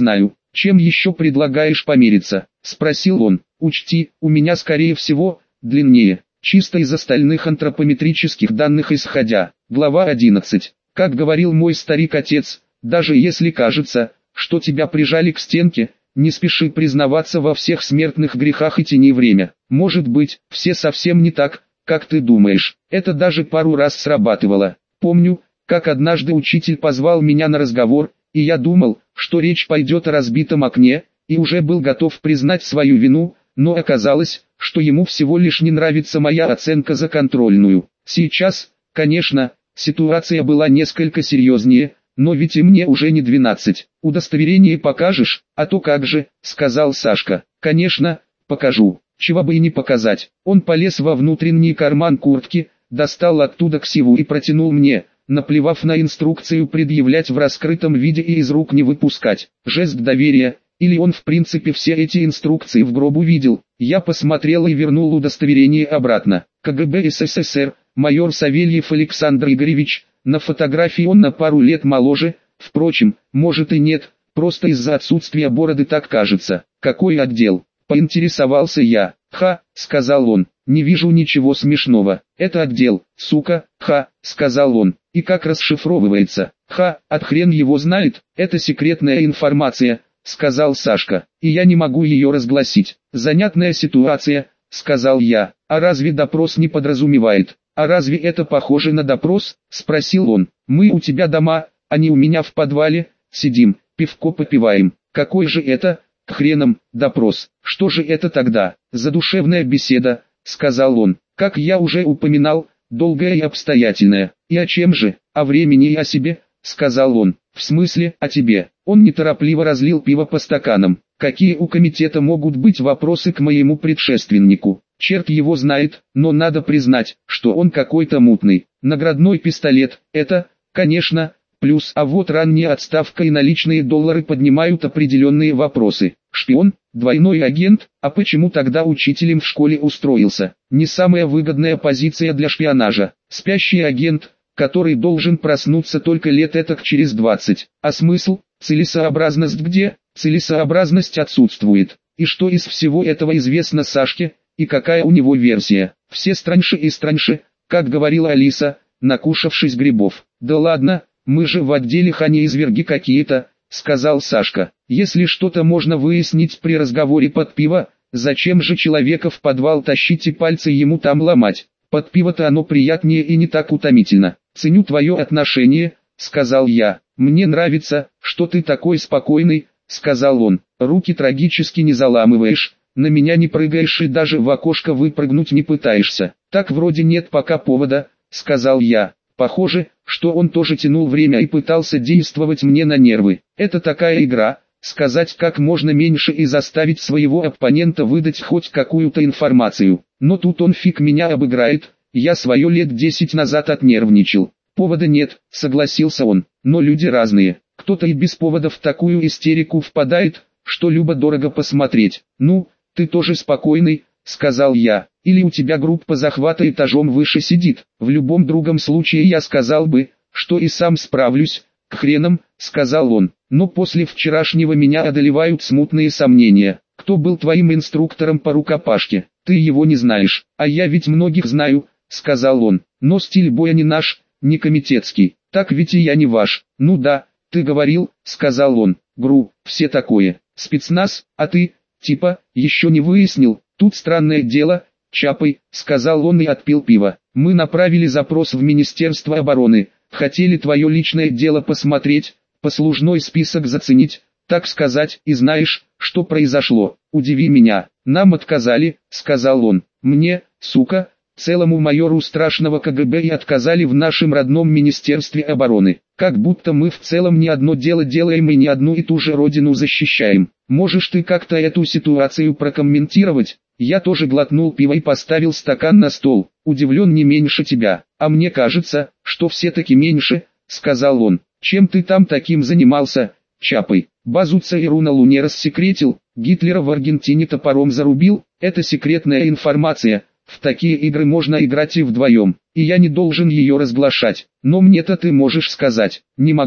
Чем еще предлагаешь помериться? Спросил он. Учти, у меня скорее всего, длиннее. Чисто из остальных антропометрических данных исходя. Глава одиннадцать. Как говорил мой старик-отец, даже если кажется, что тебя прижали к стенке, не спеши признаваться во всех смертных грехах и тяни время. Может быть, все совсем не так, как ты думаешь. Это даже пару раз срабатывало. Помню, как однажды учитель позвал меня на разговор, и я думал, что речь пойдет о разбитом окне, и уже был готов признать свою вину, но оказалось, что ему всего лишь не нравится моя оценка за контрольную. Сейчас, конечно, ситуация была несколько серьезнее, но ведь и мне уже не двенадцать. Удостоверение покажешь? А то как же, сказал Сашка. Конечно, покажу. Чего бы и не показать. Он полез во внутренний карман куртки, достал оттуда ксиву и протянул мне, наплевав на инструкцию предъявлять в раскрытом виде и из рук не выпускать. Жест доверия, или он в принципе все эти инструкции в гроб увидел. Я посмотрел и вернул удостоверение обратно. КГБ СССР, майор Савельев Александр Игоревич. На фотографии он на пару лет моложе, впрочем, может и нет, просто из-за отсутствия бороды так кажется. Какой отдел? Поинтересовался я. Ха, сказал он, не вижу ничего смешного. Это отдел, сука, ха, сказал он. И как расшифровывается? Ха, от хрен его знает, это секретная информация, сказал Сашка, и я не могу ее разгласить. Занятная ситуация, сказал я. А разве допрос не подразумевает? А разве это похоже на допрос? Спросил он. Мы у тебя дома, а не у меня в подвале, сидим, пивко попиваем. Какой же это, к хренам, допрос? Что же это тогда? Задушевная беседа, сказал он. Как я уже упоминал, долгая и обстоятельная. И о чем же? О времени и о себе, сказал он. В смысле, о тебе? Он неторопливо разлил пиво по стаканам. Какие у комитета могут быть вопросы к моему предшественнику? Черт его знает, но надо признать, что он какой-то мутный. Наградной пистолет, это, конечно, плюс, а вот ранняя отставка и наличные доллары поднимают определенные вопросы. Шпион, двойной агент, а почему тогда учителем в школе устроился? Не самая выгодная позиция для шпионажа. Спящий агент, который должен проснуться только лет этак через двадцать. А смысл? Целесообразность где? Целесообразность отсутствует. И что из всего этого известно Сашке? И какая у него версия? Все страньше и страньше, как говорила Алиса, накушавшись грибов. Да ладно, мы же в отделе а не изверги какие-то, сказал Сашка. Если что-то можно выяснить при разговоре под пиво, зачем же человека в подвал тащить и пальцы ему там ломать? Под пиво-то оно приятнее и не так утомительно. Ценю твое отношение, сказал я. Мне нравится, что ты такой спокойный, сказал он. Руки трагически не заламываешь. На меня не прыгаешь и даже в окошко выпрыгнуть не пытаешься. Так вроде нет пока повода, сказал я. Похоже, что он тоже тянул время и пытался действовать мне на нервы. Это такая игра, сказать как можно меньше и заставить своего оппонента выдать хоть какую-то информацию. Но тут он фиг меня обыграет, я свое лет десять назад отнервничал. Повода нет, согласился он, но люди разные. Кто-то и без повода в такую истерику впадает, что любо-дорого посмотреть. Ну, ты тоже спокойный, сказал я, или у тебя группа захвата этажом выше сидит. В любом другом случае я сказал бы, что и сам справлюсь, к хренам, сказал он. Но после вчерашнего меня одолевают смутные сомнения. Кто был твоим инструктором по рукопашке? Ты его не знаешь, а я ведь многих знаю, сказал он. Но стиль боя не наш, не комитетский. Так ведь и я не ваш. Ну да, ты говорил, сказал он. ГРУ, все такое. Спецназ, а ты, типа, еще не выяснил. Тут странное дело, Чапай, сказал он и отпил пиво. Мы направили запрос в Министерство обороны. Хотели твое личное дело посмотреть, послужной список заценить, так сказать, и знаешь, что произошло. Удиви меня. Нам отказали, сказал он. Мне, сука, целому майору страшного КГБ и отказали в нашем родном Министерстве обороны. Как будто мы в целом не одно дело делаем и не одну и ту же родину защищаем. Можешь ты как-то эту ситуацию прокомментировать? Я тоже глотнул пиво и поставил стакан на стол. Удивлен не меньше тебя. А мне кажется, что все-таки меньше, сказал он. Чем ты там таким занимался, Чапай? Базу ЦРУ на Луне рассекретил, Гитлера в Аргентине топором зарубил. Это секретная информация. В такие игры можно играть и вдвоем, и я не должен ее разглашать. Но мне-то ты можешь сказать. Не могу.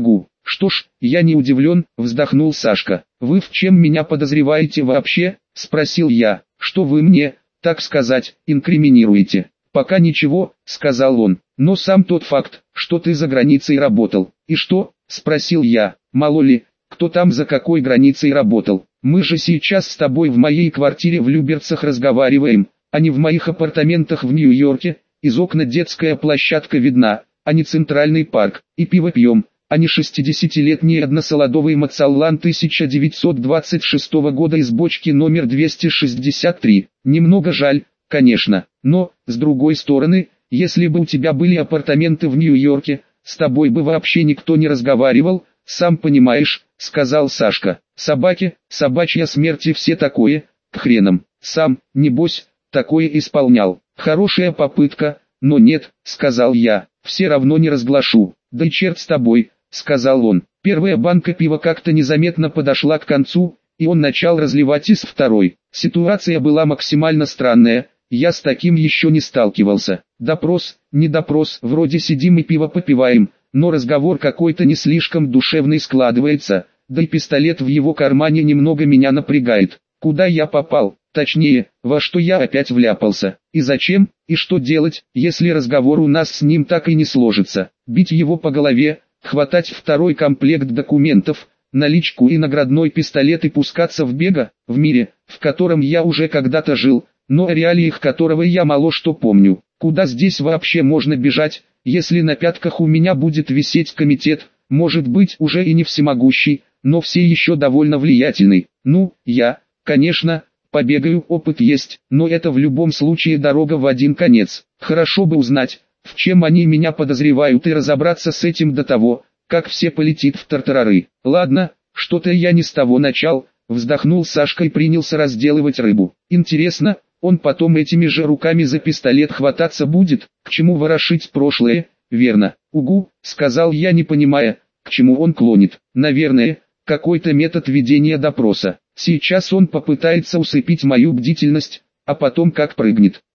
Что ж, я не удивлен, вздохнул Сашка. Вы в чем меня подозреваете вообще? Спросил я. Что вы мне, так сказать, инкриминируете? Пока ничего, сказал он. Но сам тот факт, что ты за границей работал. И что? Спросил я. Мало ли, кто там за какой границей работал. Мы же сейчас с тобой в моей квартире в Люберцах разговариваем, а не в моих апартаментах в Нью-Йорке. Из окна детская площадка видна, а не центральный парк. И пиво пьем, а не шестидесятилетний односолодовый Мацаллан тысяча девятьсот двадцать шестого года из бочки номер двести шестьдесят три. Немного жаль, конечно, но, с другой стороны, если бы у тебя были апартаменты в Нью-Йорке, с тобой бы вообще никто не разговаривал, сам понимаешь, сказал Сашка. Собаки, собачья смерть и все такое, к хренам. Сам, небось, такое исполнял. Хорошая попытка, но нет, сказал я, все равно не разглашу. Да и черт с тобой, сказал он. Первая банка пива как-то незаметно подошла к концу, и он начал разливать из второй. Ситуация была максимально странная, я с таким еще не сталкивался. Допрос, не допрос, вроде сидим и пиво попиваем, но разговор какой-то не слишком душевный складывается, да и пистолет в его кармане немного меня напрягает. Куда я попал, точнее, во что я опять вляпался, и зачем, и что делать, если разговор у нас с ним так и не сложится. Бить его по голове, хватать второй комплект документов, наличку и наградной пистолет и пускаться в бега, в мире, в котором я уже когда-то жил, но о реалиях которого я мало что помню. Куда здесь вообще можно бежать, если на пятках у меня будет висеть комитет, может быть уже и не всемогущий, но все еще довольно влиятельный. Ну, я, конечно, побегаю, опыт есть, но это в любом случае дорога в один конец. Хорошо бы узнать, в чем они меня подозревают, и разобраться с этим до того, как все полетит в тартарары. Ладно, что-то я не с того начал, вздохнул Сашка и принялся разделывать рыбу. Интересно, он потом этими же руками за пистолет хвататься будет? К чему ворошить прошлое? Верно. Угу, сказал я, не понимая, к чему он клонит. Наверное, какой-то метод ведения допроса. Сейчас он попытается усыпить мою бдительность, а потом как прыгнет.